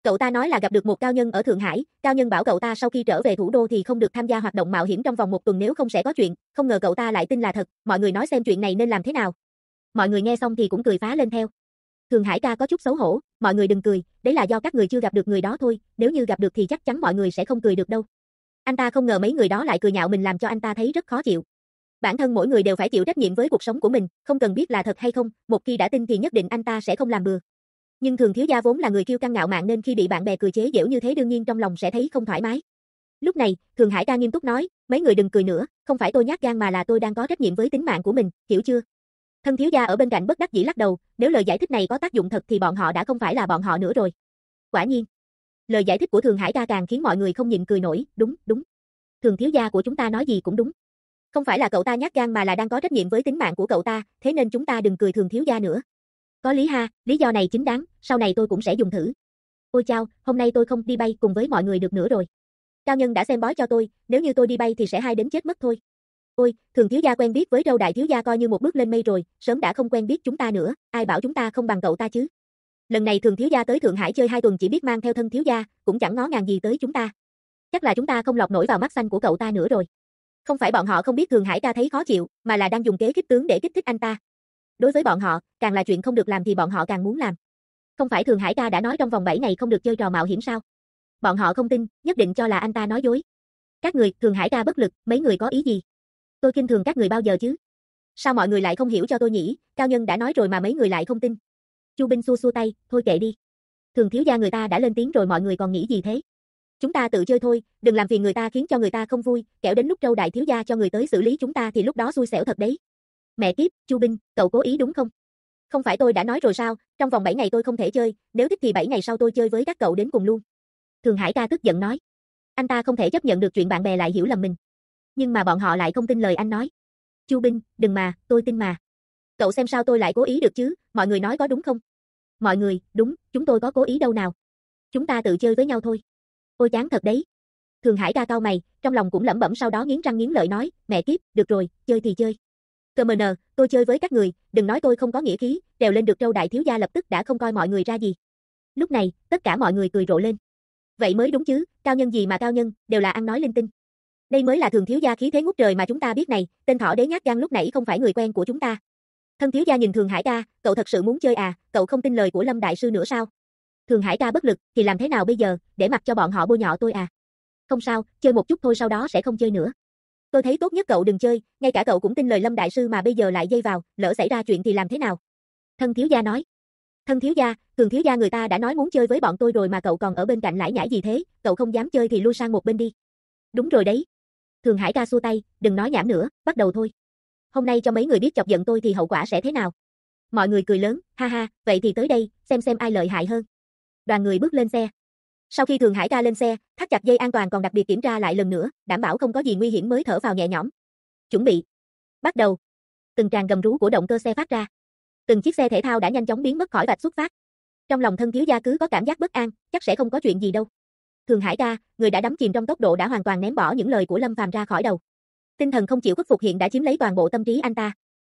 Cậu ta nói là gặp được một cao nhân ở Thượng Hải, cao nhân bảo cậu ta sau khi trở về thủ đô thì không được tham gia hoạt động mạo hiểm trong vòng 1 tuần nếu không sẽ có chuyện, không ngờ cậu ta lại tin là thật, mọi người nói xem chuyện này nên làm thế nào. Mọi người nghe xong thì cũng cười phá lên theo. Thường Hải ca có chút xấu hổ, mọi người đừng cười, đấy là do các người chưa gặp được người đó thôi, nếu như gặp được thì chắc chắn mọi người sẽ không cười được đâu. Anh ta không ngờ mấy người đó lại cười nhạo mình làm cho anh ta thấy rất khó chịu. Bản thân mỗi người đều phải chịu trách nhiệm với cuộc sống của mình, không cần biết là thật hay không, một khi đã tin thì nhất định anh ta sẽ không làm bừa. Nhưng Thường thiếu gia vốn là người kiêu căng ngạo mạn nên khi bị bạn bè cười chế giễu như thế đương nhiên trong lòng sẽ thấy không thoải mái. Lúc này, Thường Hải ca nghiêm túc nói, mấy người đừng cười nữa, không phải tôi nhát gan mà là tôi đang có trách nhiệm với tính mạng của mình, hiểu chưa? Thân thiếu gia ở bên cạnh bất đắc dĩ lắc đầu, nếu lời giải thích này có tác dụng thật thì bọn họ đã không phải là bọn họ nữa rồi. Quả nhiên, lời giải thích của Thường Hải ca càng khiến mọi người không nhịn cười nổi, đúng, đúng. Thường thiếu gia của chúng ta nói gì cũng đúng. Không phải là cậu ta nhát gan mà là đang có trách nhiệm với tính mạng của cậu ta, thế nên chúng ta đừng cười Thường thiếu gia nữa. Có lý ha, lý do này chính đáng, sau này tôi cũng sẽ dùng thử. Ôi chao, hôm nay tôi không đi bay cùng với mọi người được nữa rồi. Cao nhân đã xem bói cho tôi, nếu như tôi đi bay thì sẽ hai đến chết mất thôi. Ôi, Thường thiếu gia quen biết với Râu đại thiếu gia coi như một bước lên mây rồi, sớm đã không quen biết chúng ta nữa, ai bảo chúng ta không bằng cậu ta chứ. Lần này Thường thiếu gia tới Thượng Hải chơi 2 tuần chỉ biết mang theo thân thiếu gia, cũng chẳng ngó ngàng gì tới chúng ta. Chắc là chúng ta không lọt nổi vào mắt xanh của cậu ta nữa rồi. Không phải bọn họ không biết Thường Hải ca thấy khó chịu, mà là đang dùng kế kích tướng để kích thích anh ta. Đối với bọn họ, càng là chuyện không được làm thì bọn họ càng muốn làm. Không phải Thường Hải ca đã nói trong vòng 7 ngày không được chơi trò mạo hiểm sao? Bọn họ không tin, nhất định cho là anh ta nói dối. Các người, Thường Hải ca bất lực, mấy người có ý gì? Tôi khinh thường các người bao giờ chứ? Sao mọi người lại không hiểu cho tôi nhỉ? Cao nhân đã nói rồi mà mấy người lại không tin. Chu Binh xua xua tay, thôi kệ đi. Thường thiếu gia người ta đã lên tiếng rồi mọi người còn nghĩ gì thế? Chúng ta tự chơi thôi, đừng làm phiền người ta khiến cho người ta không vui, kẻo đến lúc Trâu đại thiếu gia cho người tới xử lý chúng ta thì lúc đó xui xẻo thật đấy. Mẹ kiếp, Chu Binh, cậu cố ý đúng không? Không phải tôi đã nói rồi sao, trong vòng 7 ngày tôi không thể chơi, nếu thích thì 7 ngày sau tôi chơi với các cậu đến cùng luôn. Thường Hải ca tức giận nói. Anh ta không thể chấp nhận được chuyện bạn bè lại hiểu lầm mình. Nhưng mà bọn họ lại không tin lời anh nói. Chu Binh, đừng mà, tôi tin mà. Cậu xem sao tôi lại cố ý được chứ, mọi người nói có đúng không? Mọi người, đúng, chúng tôi có cố ý đâu nào. Chúng ta tự chơi với nhau thôi. Ôi chán thật đấy. Thường Hải ca cau mày, trong lòng cũng lẩm bẩm sau đó nghiến răng nghiến lợi nói, mẹ kiếp, được rồi, chơi thì chơi. Cơ mờ nờ, tôi chơi với các người, đừng nói tôi không có nghĩa khí, trèo lên được Trâu đại thiếu gia lập tức đã không coi mọi người ra gì. Lúc này, tất cả mọi người cười rộ lên. Vậy mới đúng chứ, cao nhân gì mà cao nhân, đều là ăn nói linh tinh. Đây mới là Thường thiếu gia khí thế ngút trời mà chúng ta biết này, tên thỏ đế nhát gan lúc nãy không phải người quen của chúng ta. Thân thiếu gia nhìn Thường Hải ca, cậu thật sự muốn chơi à, cậu không tin lời của Lâm đại sư nữa sao? Thường Hải ca bất lực, thì làm thế nào bây giờ, để mặc cho bọn họ bôi nhọ tôi à? Không sao, chơi một chút thôi sau đó sẽ không chơi nữa. Tôi thấy tốt nhất cậu đừng chơi, ngay cả cậu cũng tin lời Lâm đại sư mà bây giờ lại dây vào, lỡ xảy ra chuyện thì làm thế nào? Thân thiếu gia nói. Thân thiếu gia, Thường thiếu gia người ta đã nói muốn chơi với bọn tôi rồi mà cậu còn ở bên cạnh lải nhải gì thế, cậu không dám chơi thì lui sang một bên đi. Đúng rồi đấy. Thường Hải ca xua tay, đừng nói nhảm nữa, bắt đầu thôi. Hôm nay cho mấy người biết chọc giận tôi thì hậu quả sẽ thế nào? Mọi người cười lớn, ha ha, vậy thì tới đây, xem ai lợi hại hơn. Đoàn người bước lên xe. Sau khi Thường Hải ca lên xe, thắt chặt dây an toàn còn đặc biệt kiểm tra lại lần nữa, đảm bảo không có gì nguy hiểm mới thở vào nhẹ nhõm. Chuẩn bị. Bắt đầu. Từng tràng gầm rú của động cơ xe phát ra. Từng chiếc xe thể thao đã nhanh chóng biến mất khỏi vạch xuất phát. Trong lòng thân thiếu gia cứ có cảm giác bất an, chắc sẽ không có chuyện gì đâu. Thường Hải ca, người đã đắm chìm trong tốc độ đã hoàn toàn ném bỏ những lời của Lâm Phàm ra khỏi đầu. Tinh thần không chịu khuất phục hiện đã chiếm lấy toàn bộ tâm trí anh ta.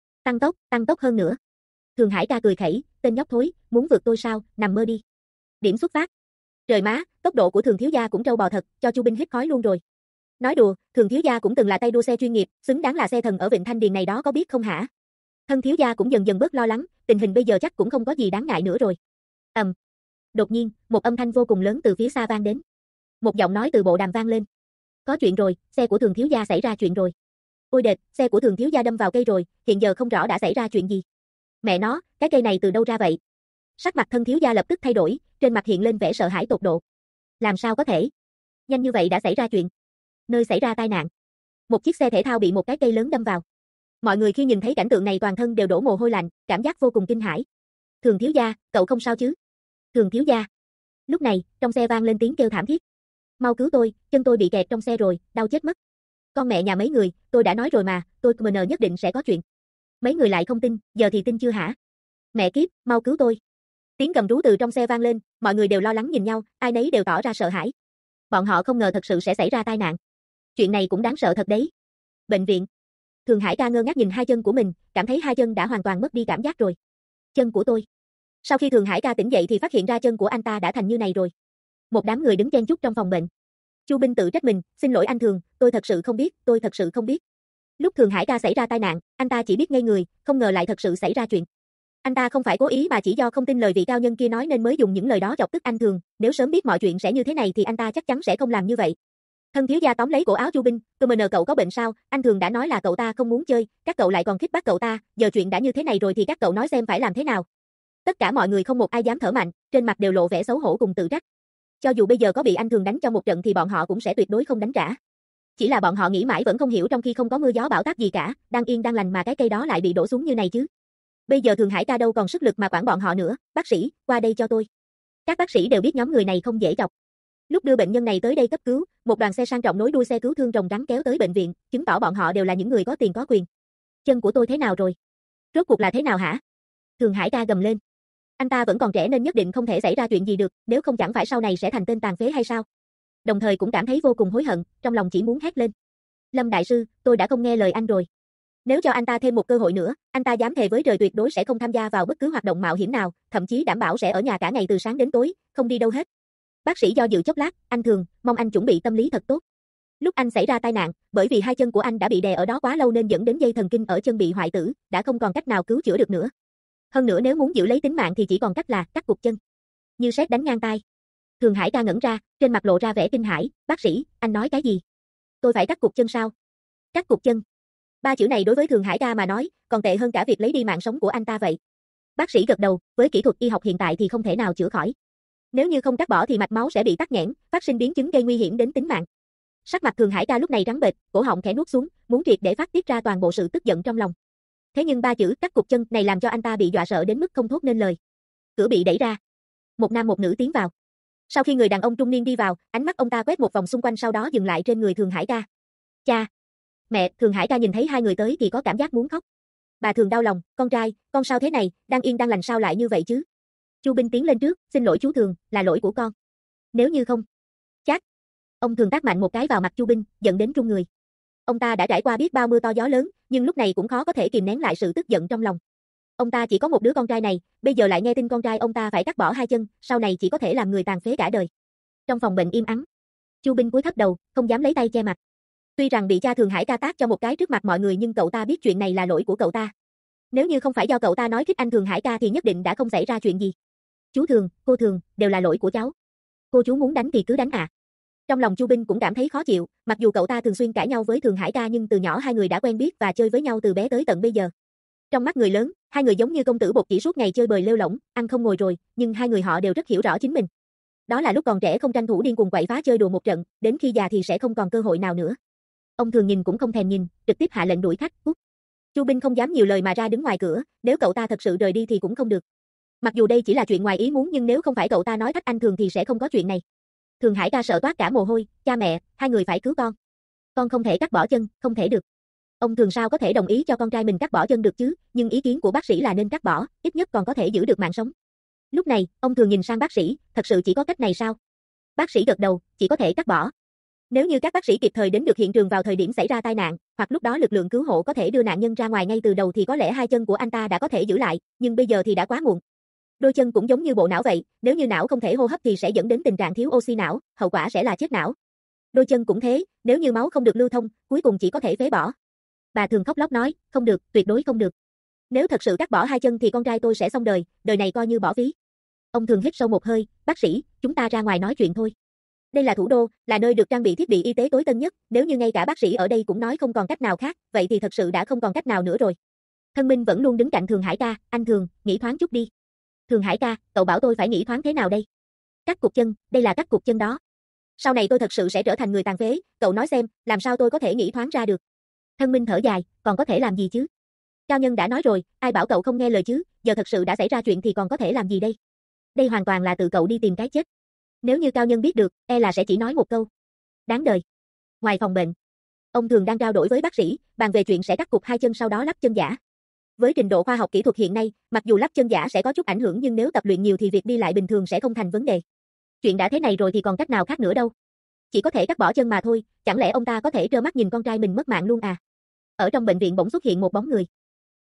Tăng tốc hơn nữa. Thường Hải ca cười khẩy, tên nhóc thối, muốn vượt tôi sao, nằm mơ đi. Điểm xuất phát. Trời má, tốc độ của Thường thiếu gia cũng trâu bò thật, cho Chu Binh hít khói luôn rồi. Nói đùa, Thường thiếu gia cũng từng là tay đua xe chuyên nghiệp, xứng đáng là xe thần ở Vịnh Thanh Điền này đó có biết không hả? Thân thiếu gia cũng dần dần bớt lo lắng, tình hình bây giờ chắc cũng không có gì đáng ngại nữa rồi. Đột nhiên, một âm thanh vô cùng lớn từ phía xa vang đến. Một giọng nói từ bộ đàm vang lên. Có chuyện rồi, xe của Thường thiếu gia xảy ra chuyện rồi. Ôi đệt, xe của Thường thiếu gia đâm vào cây rồi, hiện giờ không rõ đã xảy ra chuyện gì. Mẹ nó, cái cây này từ đâu ra vậy? Sắc mặt thân thiếu gia lập tức thay đổi, trên mặt hiện lên vẻ sợ hãi tột độ. Làm sao có thể? Nhanh như vậy đã xảy ra chuyện. Nơi xảy ra tai nạn. Một chiếc xe thể thao bị một cái cây lớn đâm vào. Mọi người khi nhìn thấy cảnh tượng này toàn thân đều đổ mồ hôi lạnh, cảm giác vô cùng kinh hãi. Thường thiếu gia, cậu không sao chứ? Thường thiếu gia. Lúc này, trong xe vang lên tiếng kêu thảm thiết. Mau cứu tôi, chân tôi bị kẹt trong xe rồi, đau chết mất. Con mẹ nhà mấy người, tôi đã nói rồi mà, tôi MN nhất định sẽ có chuyện. Mấy người lại không tin, giờ thì tin chưa hả? Mẹ kiếp, mau cứu tôi. Tiếng gầm rú từ trong xe vang lên, mọi người đều lo lắng nhìn nhau, ai nấy đều tỏ ra sợ hãi. Bọn họ không ngờ thật sự sẽ xảy ra tai nạn. Chuyện này cũng đáng sợ thật đấy. Bệnh viện. Thường Hải ca ngơ ngác nhìn hai chân của mình, cảm thấy hai chân đã hoàn toàn mất đi cảm giác rồi. Chân của tôi. Sau khi Thường Hải ca tỉnh dậy thì phát hiện ra chân của anh ta đã thành như này rồi. Một đám người đứng chen chúc trong phòng bệnh. Chu Binh tự trách mình, xin lỗi anh Thường, tôi thật sự không biết, tôi thật sự không biết. Lúc Thường Hải ca xảy ra tai nạn, anh ta chỉ biết ngây người, không ngờ lại thật sự xảy ra chuyện. Anh ta không phải cố ý mà chỉ do không tin lời vị cao nhân kia nói nên mới dùng những lời đó chọc tức anh Thường, nếu sớm biết mọi chuyện sẽ như thế này thì anh ta chắc chắn sẽ không làm như vậy. Thân thiếu gia tóm lấy cổ áo Chu Binh, "CMN cậu có bệnh sao? Anh Thường đã nói là cậu ta không muốn chơi, các cậu lại còn khích bác cậu ta, giờ chuyện đã như thế này rồi thì các cậu nói xem phải làm thế nào?" Tất cả mọi người không một ai dám thở mạnh, trên mặt đều lộ vẻ xấu hổ cùng tự trách. Cho dù bây giờ có bị anh Thường đánh cho một trận thì bọn họ cũng sẽ tuyệt đối không đánh trả. Chỉ là bọn họ nghĩ mãi vẫn không hiểu trong khi không có mưa gió bão táp gì cả, đang yên đang lành mà cái cây đó lại bị đổ xuống như này chứ. Bây giờ Thường Hải ca đâu còn sức lực mà quản bọn họ nữa, "Bác sĩ, qua đây cho tôi." Các bác sĩ đều biết nhóm người này không dễ chọc. Lúc đưa bệnh nhân này tới đây cấp cứu, một đoàn xe sang trọng nối đuôi xe cứu thương rồng rắn kéo tới bệnh viện, chứng tỏ bọn họ đều là những người có tiền có quyền. "Chân của tôi thế nào rồi? Rốt cuộc là thế nào hả?" Thường Hải ca gầm lên. Anh ta vẫn còn trẻ nên nhất định không thể xảy ra chuyện gì được, nếu không chẳng phải sau này sẽ thành tên tàn phế hay sao? Đồng thời cũng cảm thấy vô cùng hối hận, trong lòng chỉ muốn hét lên. "Lâm đại sư, tôi đã không nghe lời anh rồi. Nếu cho anh ta thêm một cơ hội nữa, anh ta dám thề với trời tuyệt đối sẽ không tham gia vào bất cứ hoạt động mạo hiểm nào, thậm chí đảm bảo sẽ ở nhà cả ngày từ sáng đến tối, không đi đâu hết." Bác sĩ do dự chốc lát, "Anh Thường, mong anh chuẩn bị tâm lý thật tốt. Lúc anh xảy ra tai nạn, bởi vì hai chân của anh đã bị đè ở đó quá lâu nên dẫn đến dây thần kinh ở chân bị hoại tử, đã không còn cách nào cứu chữa được nữa. Hơn nữa nếu muốn giữ lấy tính mạng thì chỉ còn cách là cắt cụt chân." Như sét đánh ngang tai. Thường Hải ca ngẩn ra, trên mặt lộ ra vẻ kinh hãi, "Bác sĩ, anh nói cái gì? Tôi phải cắt cụt chân sao?" Cắt cụt chân. Ba chữ này đối với Thường Hải ca mà nói, còn tệ hơn cả việc lấy đi mạng sống của anh ta vậy. Bác sĩ gật đầu, với kỹ thuật y học hiện tại thì không thể nào chữa khỏi. Nếu như không cắt bỏ thì mạch máu sẽ bị tắc nghẽn, phát sinh biến chứng gây nguy hiểm đến tính mạng. Sắc mặt Thường Hải ca lúc này trắng bệch, cổ họng khẽ nuốt xuống, muốn triệt để phát tiết ra toàn bộ sự tức giận trong lòng. Thế nhưng ba chữ cắt cụt chân này làm cho anh ta bị dọa sợ đến mức không thốt nên lời. Cửa bị đẩy ra. Một nam một nữ tiến vào. Sau khi người đàn ông trung niên đi vào, ánh mắt ông ta quét một vòng xung quanh sau đó dừng lại trên người Thường Hải ca. "Cha, mẹ." Thường Hải ca nhìn thấy hai người tới thì có cảm giác muốn khóc. Bà Thường đau lòng, "Con trai, con sao thế này, đang yên đang lành sao lại như vậy chứ?" Chu Binh tiến lên trước, "Xin lỗi chú Thường, là lỗi của con. Nếu như không..." Chát. Ông Thường tát mạnh một cái vào mặt Chu Binh, giận đến run người. Ông ta đã trải qua biết bao mưa to gió lớn, nhưng lúc này cũng khó có thể kìm nén lại sự tức giận trong lòng. Ông ta chỉ có một đứa con trai này, bây giờ lại nghe tin con trai ông ta phải cắt bỏ hai chân, sau này chỉ có thể làm người tàn phế cả đời. Trong phòng bệnh im ắng. Chu Binh cúi thấp đầu, không dám lấy tay che mặt. Tuy rằng bị cha Thường Hải ca tát cho một cái trước mặt mọi người nhưng cậu ta biết chuyện này là lỗi của cậu ta. Nếu như không phải do cậu ta nói khích anh Thường Hải ca thì nhất định đã không xảy ra chuyện gì. "Chú Thường, cô Thường, đều là lỗi của cháu. Cô chú muốn đánh thì cứ đánh à." Trong lòng Chu Binh cũng cảm thấy khó chịu, mặc dù cậu ta thường xuyên cãi nhau với Thường Hải ca nhưng từ nhỏ hai người đã quen biết và chơi với nhau từ bé tới tận bây giờ. Trong mắt người lớn, hai người giống như công tử bột chỉ suốt ngày chơi bời lêu lổng, ăn không ngồi rồi, nhưng hai người họ đều rất hiểu rõ chính mình. Đó là lúc còn trẻ không tranh thủ điên cuồng quậy phá chơi đùa một trận, đến khi già thì sẽ không còn cơ hội nào nữa. Ông Thường nhìn cũng không thèm nhìn, trực tiếp hạ lệnh đuổi khách, cút. Chu Binh không dám nhiều lời mà ra đứng ngoài cửa, nếu cậu ta thật sự rời đi thì cũng không được. Mặc dù đây chỉ là chuyện ngoài ý muốn nhưng nếu không phải cậu ta nói thách anh Thường thì sẽ không có chuyện này. Thường Hải ca sợ toát cả mồ hôi, "Cha mẹ, hai người phải cứu con. Con không thể cắt bỏ chân, không thể được." Ông Thường sao có thể đồng ý cho con trai mình cắt bỏ chân được chứ, nhưng ý kiến của bác sĩ là nên cắt bỏ, ít nhất còn có thể giữ được mạng sống. Lúc này, ông Thường nhìn sang bác sĩ, "Thật sự chỉ có cách này sao?" Bác sĩ gật đầu, "Chỉ có thể cắt bỏ. Nếu như các bác sĩ kịp thời đến được hiện trường vào thời điểm xảy ra tai nạn, hoặc lúc đó lực lượng cứu hộ có thể đưa nạn nhân ra ngoài ngay từ đầu thì có lẽ hai chân của anh ta đã có thể giữ lại, nhưng bây giờ thì đã quá muộn. Đôi chân cũng giống như bộ não vậy, nếu như não không thể hô hấp thì sẽ dẫn đến tình trạng thiếu oxy não, hậu quả sẽ là chết não. Đôi chân cũng thế, nếu như máu không được lưu thông, cuối cùng chỉ có thể phế bỏ." Bà Thường khóc lóc nói, "Không được, tuyệt đối không được. Nếu thật sự cắt bỏ hai chân thì con trai tôi sẽ xong đời, đời này coi như bỏ phí." Ông Thường hít sâu một hơi, "Bác sĩ, chúng ta ra ngoài nói chuyện thôi. Đây là thủ đô, là nơi được trang bị thiết bị y tế tối tân nhất, nếu như ngay cả bác sĩ ở đây cũng nói không còn cách nào khác, vậy thì thật sự đã không còn cách nào nữa rồi." Thân Minh vẫn luôn đứng cạnh Thường Hải ca, "Anh Thường, nghĩ thoáng chút đi." "Thường Hải ca, cậu bảo tôi phải nghĩ thoáng thế nào đây?" "Cắt cụt chân, đây là cắt cụt chân đó. Sau này tôi thật sự sẽ trở thành người tàn phế, cậu nói xem, làm sao tôi có thể nghĩ thoáng ra được." Thân Minh thở dài, "Còn có thể làm gì chứ? Cao nhân đã nói rồi, ai bảo cậu không nghe lời chứ, giờ thật sự đã xảy ra chuyện thì còn có thể làm gì đây? Đây hoàn toàn là tự cậu đi tìm cái chết. Nếu như cao nhân biết được, e là sẽ chỉ nói một câu. Đáng đời." Ngoài phòng bệnh, ông Thường đang trao đổi với bác sĩ, bàn về chuyện sẽ cắt cụt hai chân sau đó lắp chân giả. Với trình độ khoa học kỹ thuật hiện nay, mặc dù lắp chân giả sẽ có chút ảnh hưởng nhưng nếu tập luyện nhiều thì việc đi lại bình thường sẽ không thành vấn đề. Chuyện đã thế này rồi thì còn cách nào khác nữa đâu. Chỉ có thể cắt bỏ chân mà thôi, chẳng lẽ ông ta có thể trơ mắt nhìn con trai mình mất mạng luôn à? Ở trong bệnh viện bỗng xuất hiện một bóng người.